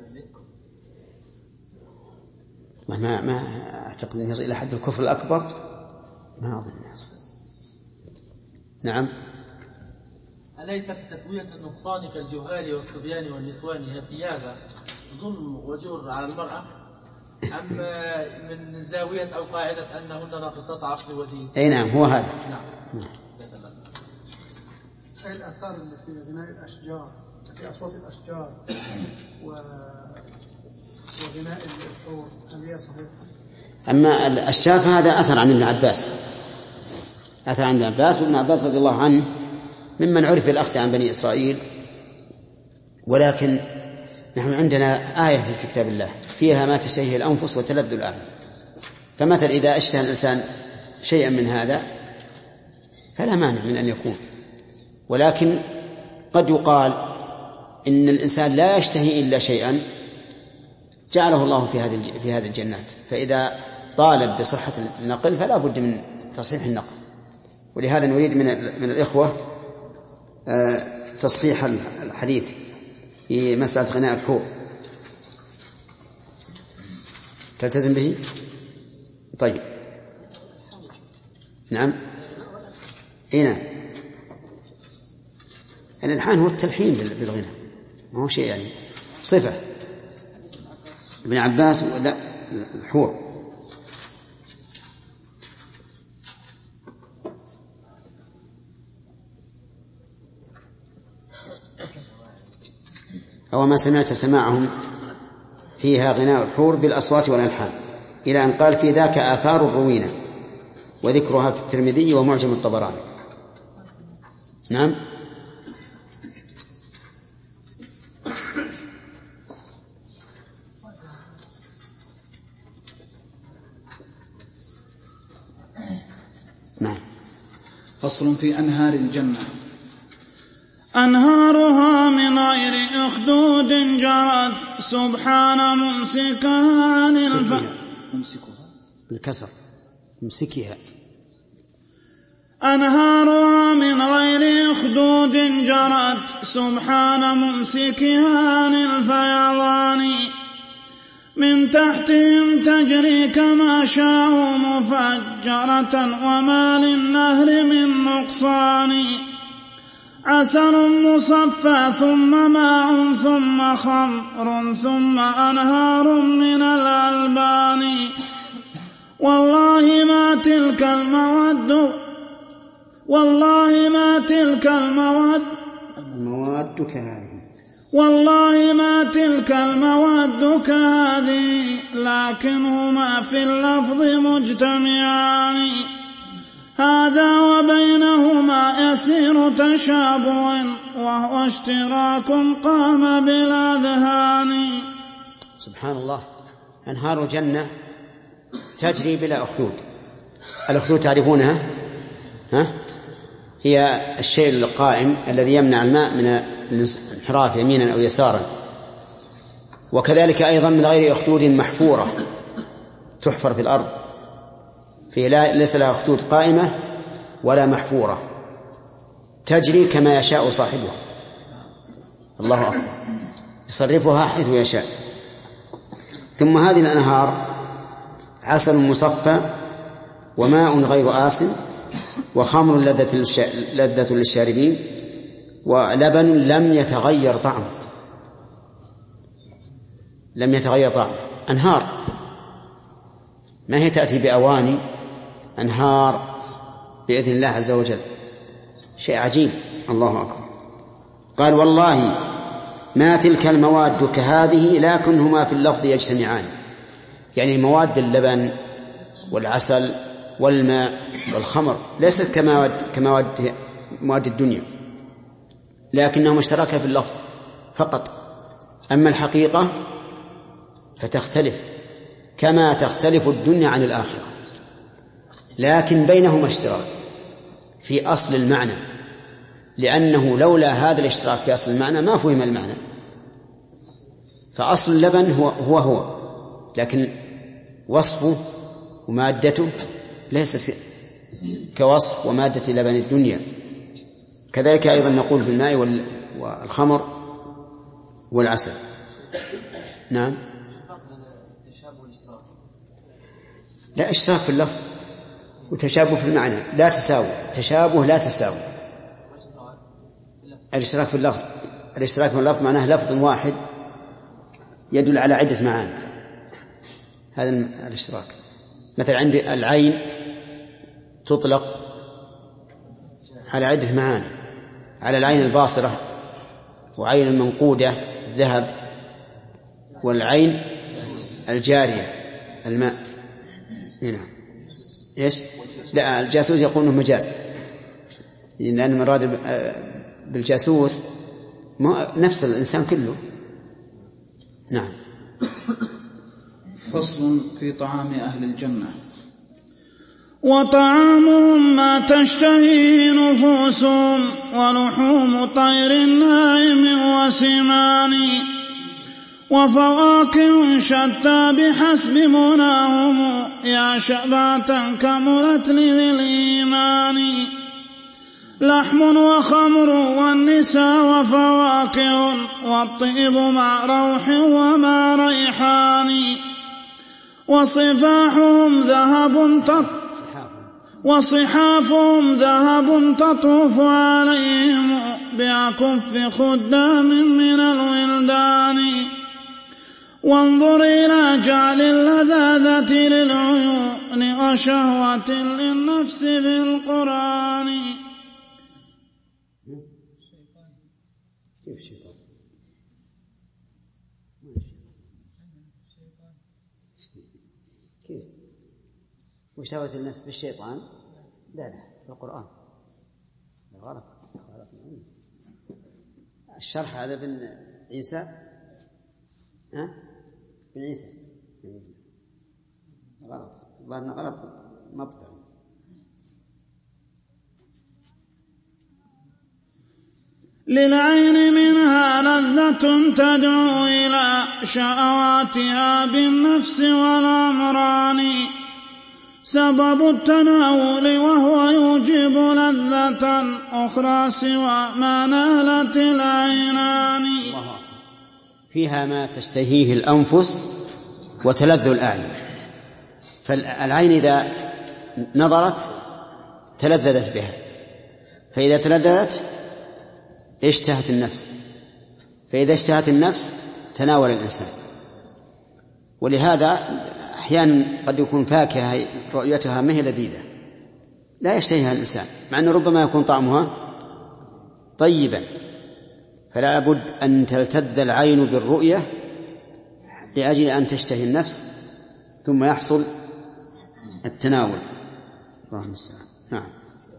ما ما أعتقد أن يصل إلى حد الكفر الأكبر، ما أظن يصل. نعم. أليست تسوية النقصان كالجهال والصبيان والنسوان هي في هذا ظلم وجور على المرأة، أم من زاوية أو قاعدة أنهن ناقصات عقل ودين؟ أي نعم، هو هذا. نعم. نعم. أي الآثار التي في غناء الأشجار، في أصوات الأشجار و... وغناء الحور، هل هي صحيحة؟ أما الأشجار فهذا أثر عن ابن عباس، أثر عن ابن عباس، وابن عباس رضي الله عنه ممن عرف الأخذ عن بني إسرائيل. ولكن نحن عندنا آية في كتاب الله فيها ما تشتهيه الأنفس وتلذ الأعين. فمثل إذا اشتهى الإنسان شيئا من هذا فلا مانع من أن يكون، ولكن قد يقال إن الإنسان لا يشتهي إلا شيئا جعله الله في هذه في هذه الجنات، فإذا طالب بصحة النقل فلا بد من تصحيح النقل. ولهذا نريد من من الإخوة تصحيح حديث في مسألة غناء الحور تلتزم به؟ طيب نعم اي نعم. الالحان هو التلحين بالغناء، ما هو شيء يعني صفة. ابن عباس لا الحور. أو ما سمعت سماعهم فيها غناء الحور بالأصوات والألحان، إلى أن قال في ذاك آثار روينة وذكرها في الترمذي ومعجم الطبراني. نعم. نعم. فصل في أنهار الجنة. أنهارها من غير أخدود جرت سبحان ممسكها عن الف ممسكها بالكسر ممسكها. أنهارها من غير أخدود جرت سبحان ممسكها عن الفيضان من تحتهم تجري كما شاءوا مفجرة وما للنهر من نقصان عسل مصفى ثم ماء ثم خمر ثم أنهار من الألبان والله ما تلك المواد والله ما تلك المواد المواد كهذه والله ما تلك المواد كهذه لكنهما في اللفظ مجتمعان هذا وبينهما يسير تشابه وهو اشتراك قام بالأذهان. سبحان الله. أنهار الجنة تجري بلا أخدود. الأخدود تعرفونها؟ ها؟ هي الشيء القائم الذي يمنع الماء من الانحراف يمينا أو يسارا، وكذلك أيضا من غير أخدود محفورة تحفر في الأرض، فهي ليس لها أخدود قائمة ولا محفورة، تجري كما يشاء صاحبها الله أكبر يصرفها حيث يشاء. ثم هذه الأنهار عسل مصفى وماء غير آسن وخمر لذة للشاربين ولبن لم يتغير طعمه لم يتغير طعمه. أنهار ما هي تأتي بأواني، أنهار بإذن الله عز وجل، شيء عجيب. الله أكبر. قال والله ما تلك المواد كهذه لكنهما في اللفظ يجتمعان، يعني مواد اللبن والعسل والماء والخمر ليست كمواد كمواد مواد الدنيا، لكنهما اشتركا في اللفظ فقط، أما الحقيقة فتختلف كما تختلف الدنيا عن الآخرة، لكن بينهما اشتراك في أصل المعنى، لأنه لولا هذا الاشتراك في أصل المعنى ما فهم المعنى. فأصل اللبن هو هو, هو لكن وصفه ومادته ليست كوصف ومادة لبن الدنيا. كذلك أيضا نقول في الماء والخمر والعسل. نعم. لا اشتراك في اللفظ وتشابه في المعنى لا تساوي، تشابه لا تساوي. الاشتراك في اللفظ الاشتراك في اللفظ معناه لفظ واحد يدل على عدة معاني، هذا الاشتراك. مثلا عندي العين تطلق على عدة معاني، على العين الباصرة وعين المنقودة الذهب، والعين الجارية الماء. هنا إيش؟ لا الجاسوس يقول إنه مجاز، لأن مراد بالجاسوس نفس الإنسان كله. نعم. فصل في طعام أهل الجنة. وطعامهم ما تشتهي نفوسهم ولحوم طير ناعم وسمان وفواكه شتى بحسب مناهم يا شبعة كملت لذي الإيمان لحم وخمر والنساء وفواكه والطيب مع روح ومع ريحان وصفاحهم ذهب تط وصحافهم ذهب تطوف عليهم بأكف خدام من الولدان وانظر إلى جعل اللذاذة للعيون وشهوة للنفس في القرآن. كيف الشيطان؟ كيف؟ وشهوة النفس بالشيطان؟ لا لا في القرآن غلط. الشرح هذا بن عيسى ها بن عيسى غلط الظاهر انه غلط مطبع. للعين منها لذة تدعو إلى شهواتها بالنفس والأمران سبب التناول وهو يوجب لذة أخرى سوى ما نالت العينان. فيها ما تشتهيه الأنفس وتلذ الأعين. فالعين إذا نظرت تلذذت بها، فإذا تلذذت اشتهت النفس، فإذا اشتهت النفس تناول الإنسان. ولهذا أحيانا قد يكون فاكهة رؤيتها ما هي لذيذة لا يشتهيها الإنسان، مع أنه ربما يكون طعمها طيبا، فلا بد أن تلتذ العين بالرؤية لأجل أن تشتهي النفس ثم يحصل التناول. الله المستعان. نعم.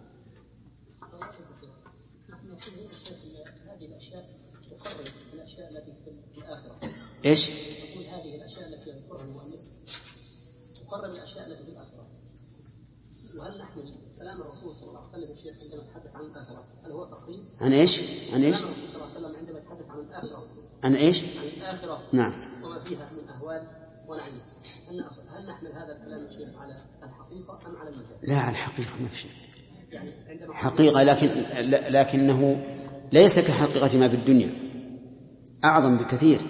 إيش؟ يقول هذه الأشياء التي يذكرها المؤلف تقرب الأشياء التي في الآخرة. وهل نحمل كلام الرسول صلى الله عليه وسلم الشيخ عندما يتحدث عن الآخرة هل هو تقريب؟ عن إيش؟ عن إيش؟ كلام الرسول صلى الله عليه وسلم عندما يتحدث عن الآخرة. عن إيش؟ عن الآخرة. نعم. وما فيها من أهوال ونعيم. هل نحمل هذا الكلام الشيخ على الحقيقة أم على المجاز؟ لا، على الحقيقة ما في شيء. يعني حقيقة، لكن لكنه ليس كحقيقة ما بالدنيا، أعظم بكثير.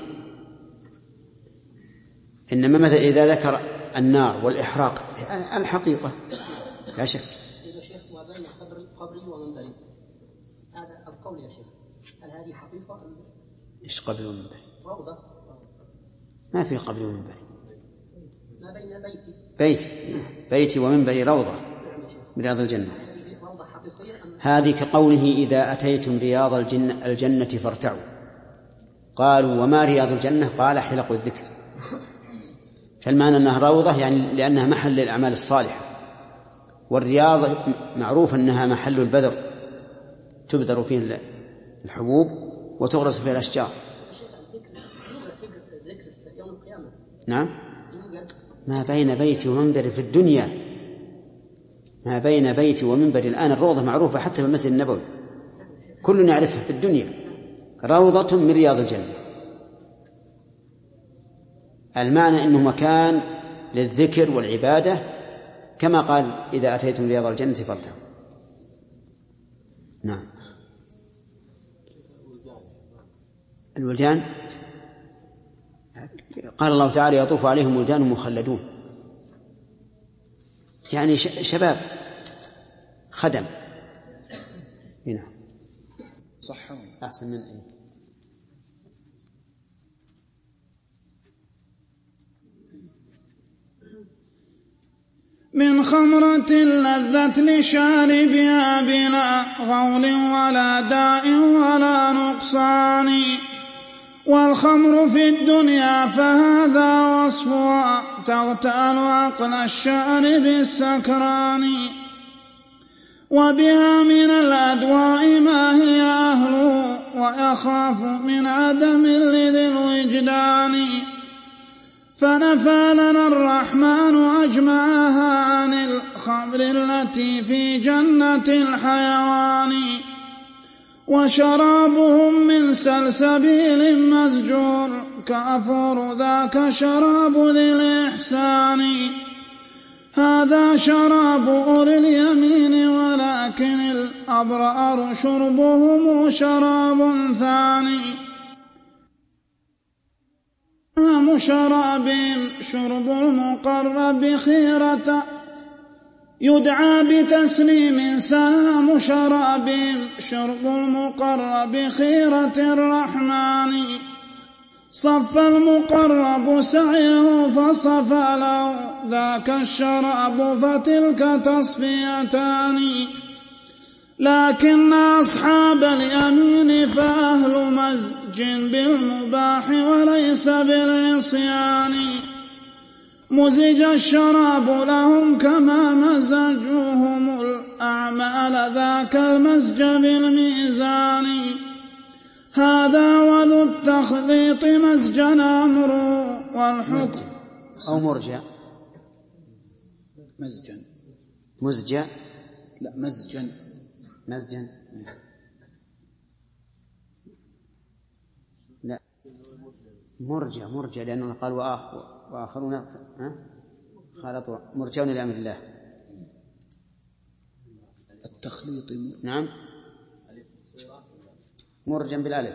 إنما مثلا إذا ذكر النار والإحراق الحقيقة لا شك. إذا شيخ ما بين قبري ومنبري هذا القول يا شيخ، هل هذه حقيقة أم إيش قبري ومنبري؟ روضة. ما في قبري ومنبري. ما بين بيتي بيتي بيتي ومنبري روضة من رياض الجنة. هذه كقوله إذا أتيتم رياض الجنة, الجنة فارتعوا. قالوا وما رياض الجنة؟ قال حلق الذكر. فالمعنى أنها روضة يعني لأنها محل للأعمال الصالحة، والرياض معروف أنها محل البذر، تبذر فيه الحبوب وتغرس فيه الأشجار. نعم. ما بين بيتي ومنبري في الدنيا، ما بين بيتي ومنبري الآن الروضة معروفة حتى في المسجد النبوي، كل يعرفها في الدنيا، روضة من رياض الجنة. المعنى أنه مكان للذكر والعبادة، كما قال إذا أتيتم رياض الجنة فارتعوا. نعم. الولدان قال الله تعالى يطوف عليهم ولدان مخلدون، يعني شباب خدم. هنا صح أحسن من إيه؟ من خمرة اللذة لشاربها بلا غول ولا داء ولا نقصان. والخمر في الدنيا فهذا وصفها تغتال عقل الشارب السكران. وبها من الأدواء ما هي أهله ويخاف من عدم لذي الوجدان. فنفى لنا الرحمن أجمعها عن الخمر التي في جنة الحيوان. وشرابهم من سلسبيل مسجور كافور ذاك شراب ذي الإحسان. هذا شراب أولي اليمين ولكن الأبرار شربهم شراب ثاني سلام شراب شرب المقرب خيرة يدعى بتسليم سلام شراب شرب المقرب خيرة الرحمن صف المقرب سعيه فصفى له ذاك الشراب فتلك تصفيتان لكن أصحاب اليمين فأهل مزج بالمباح وليس بالعصيان مزج الشراب لهم كما مزجوهم الأعمال ذاك المزج بالميزان هذا وذو التخليط مزجا أمره والحكم أو مرجع مزجا مزجا لا مزجا مزجا لا مرجع مرجع لأنه قال وآخر وآخرون خالطوا مرجعون لأمر الله التخليط نعم مرجا بالألف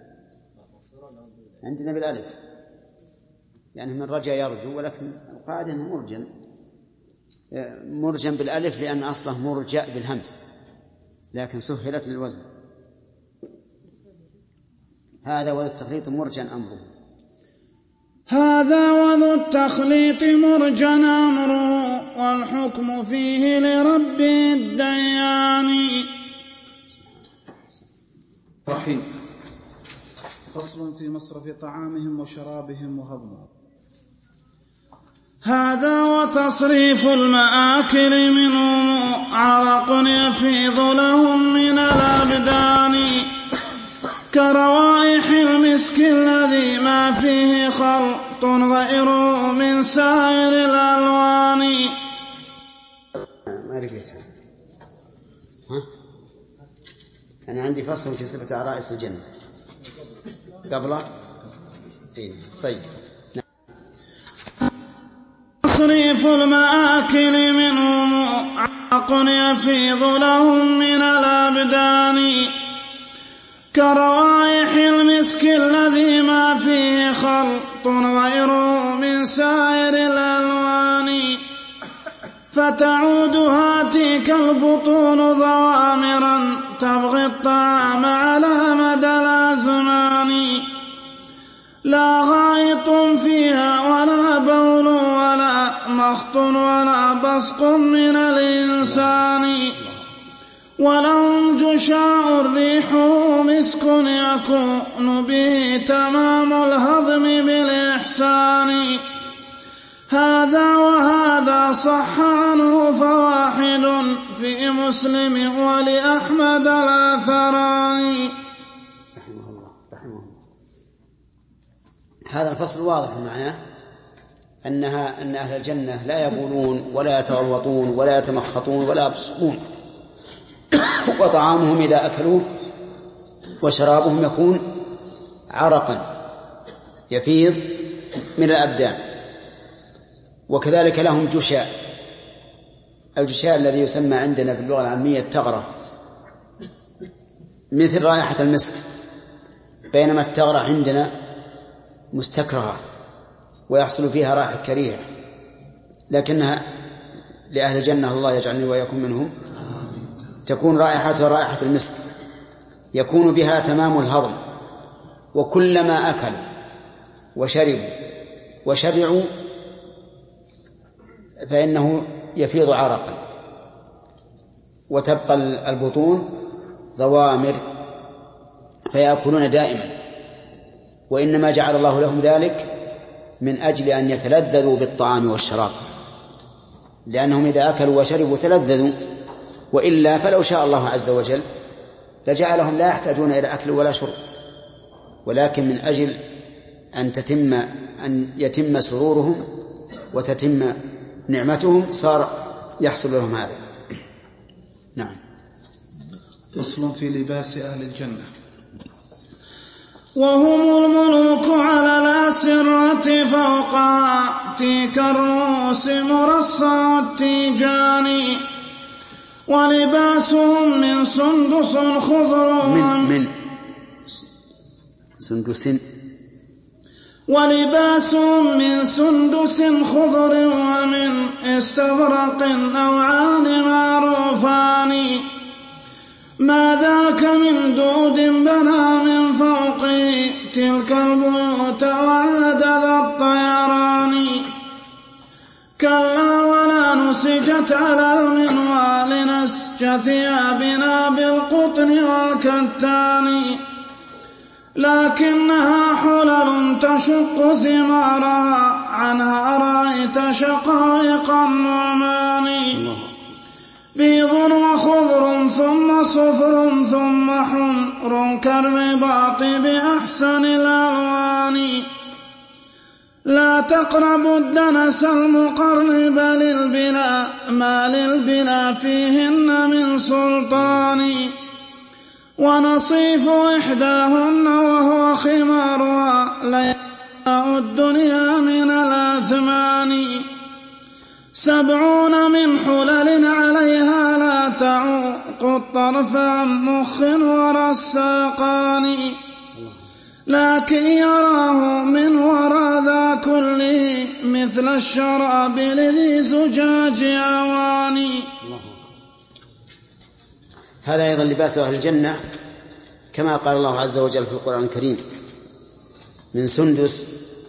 عندنا بالألف يعني من رجع يرجو ولكن القاعدة أنه مرجا مرجا بالألف لأن أصله مرجع بالهمز لكن سهلت للوزن هذا وذو التخليط مرجا أمره هذا وذو التخليط مرجا أمره والحكم فيه لرب الديان رحيم فصل في مصرف طعامهم وشرابهم وهضمهم هذا وتصريف المآكل منهم عرق يفيض لهم من الأبدان كروائح المسك الذي ما فيه خلط غيره من سائر الألوان ما رقيتها ها؟ أنا عندي فصل في صفة عرائس الجنة قبله طيب تصريف المآكل منهم عرق يفيض لهم من الأبدان كروائح المسك الذي ما فيه خلط غيره من سائر الألوان فتعود هاتيك البطون ضوامرا تبغي الطعام على مدى الأزمان لا غائط فيها ولا بول ولا مخط ولا بصق من الإنسان ولهم جشاء الريح مسك يكون به تمام الهضم بالإحسان هذا وهذا صح عنه فواحد في مسلم ولأحمد الآثران رحمه الله رحمه الله. هذا الفصل واضح معناه أنها أن أهل الجنة لا يبولون ولا يتغوطون ولا يتمخطون ولا يبصقون وطعامهم إذا أكلوه وشرابهم يكون عرقا يفيض من الأبدان وكذلك لهم جشاء الجشاء الذي يسمى عندنا في اللغة العامية التغرة مثل رائحة المسك بينما التغرة عندنا مستكرهة ويحصل فيها رائحة كريهة لكنها لأهل الجنة الله يجعلني ويكون منهم تكون رائحتها رائحة المسك يكون بها تمام الهضم وكلما أكلوا وشربوا وشبعوا فإنه يفيض عرقا وتبقى البطون ضوامر فيأكلون دائما وإنما جعل الله لهم ذلك من أجل أن يتلذذوا بالطعام والشراب لأنهم إذا أكلوا وشربوا تلذذوا وإلا فلو شاء الله عز وجل لجعلهم لا يحتاجون إلى أكل ولا شرب ولكن من أجل أن تتم أن يتم سرورهم وتتم نعمتهم صار يحصل لهم هذا. نعم. فصل في لباس أهل الجنة وهم الملوك على الأسرة فوق تلك الرؤوس مرصع التيجان ولباسهم من سندس خضر من, من سندس ولباسهم من سندس خضر ومن استبرق نوعان معروفان ما ذاك من دود بنى من فوقه تلك البيوت وعاد ذا الطيران كلا ولا نسجت على المنوال نسج ثيابنا بالقطن والكتان لكنها حلل تشق ثمارها عنها رأيت شقائق النعمان بيض وخضر ثم صفر ثم حمر كالرباط بأحسن الألوان لا تقربوا الدنس المقرب للبنا ما للبنا فيهن من سلطان ونصيف إحداهن وهو خمارها لياء الدنيا من الأثمان سبعون من حلل عليها لا تعوق الطرف عن مخ ورساقان لكن يراه من وراء ذا كله مثل الشراب لذي زجاج أواني. هذا أيضا لباس أهل الجنة كما قال الله عز وجل في القرآن الكريم من سندس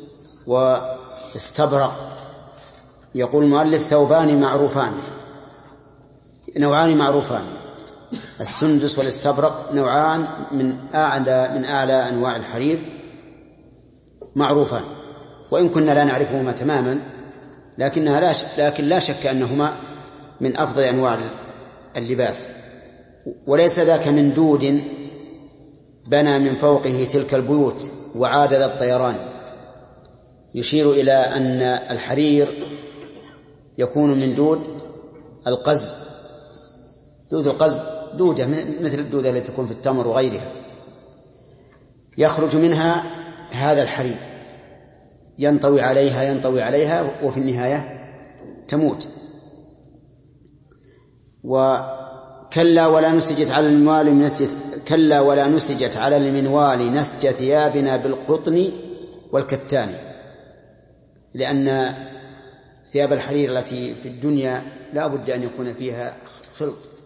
واستبرق. يقول المؤلف ثوبان معروفان نوعان معروفان السندس والاستبرق نوعان من أعلى من أعلى أنواع الحرير معروفان وإن كنا لا نعرفهما تماما لكنها لا لكن لا شك أنهما من أفضل أنواع اللباس. وليس ذاك من دود بنى من فوقه تلك البيوت وعاد ذا الطيران يشير إلى أن الحرير يكون من دود القز. دود القز دودة مثل الدودة التي تكون في التمر وغيرها يخرج منها هذا الحرير ينطوي عليها ينطوي عليها وفي النهاية تموت. وكلا ولا نسجت على المنوال نسجت كلا ولا نسجت على المنوال نسج ثيابنا بالقطن والكتان لأن ثياب الحرير التي في الدنيا لا بد أن يكون فيها خلط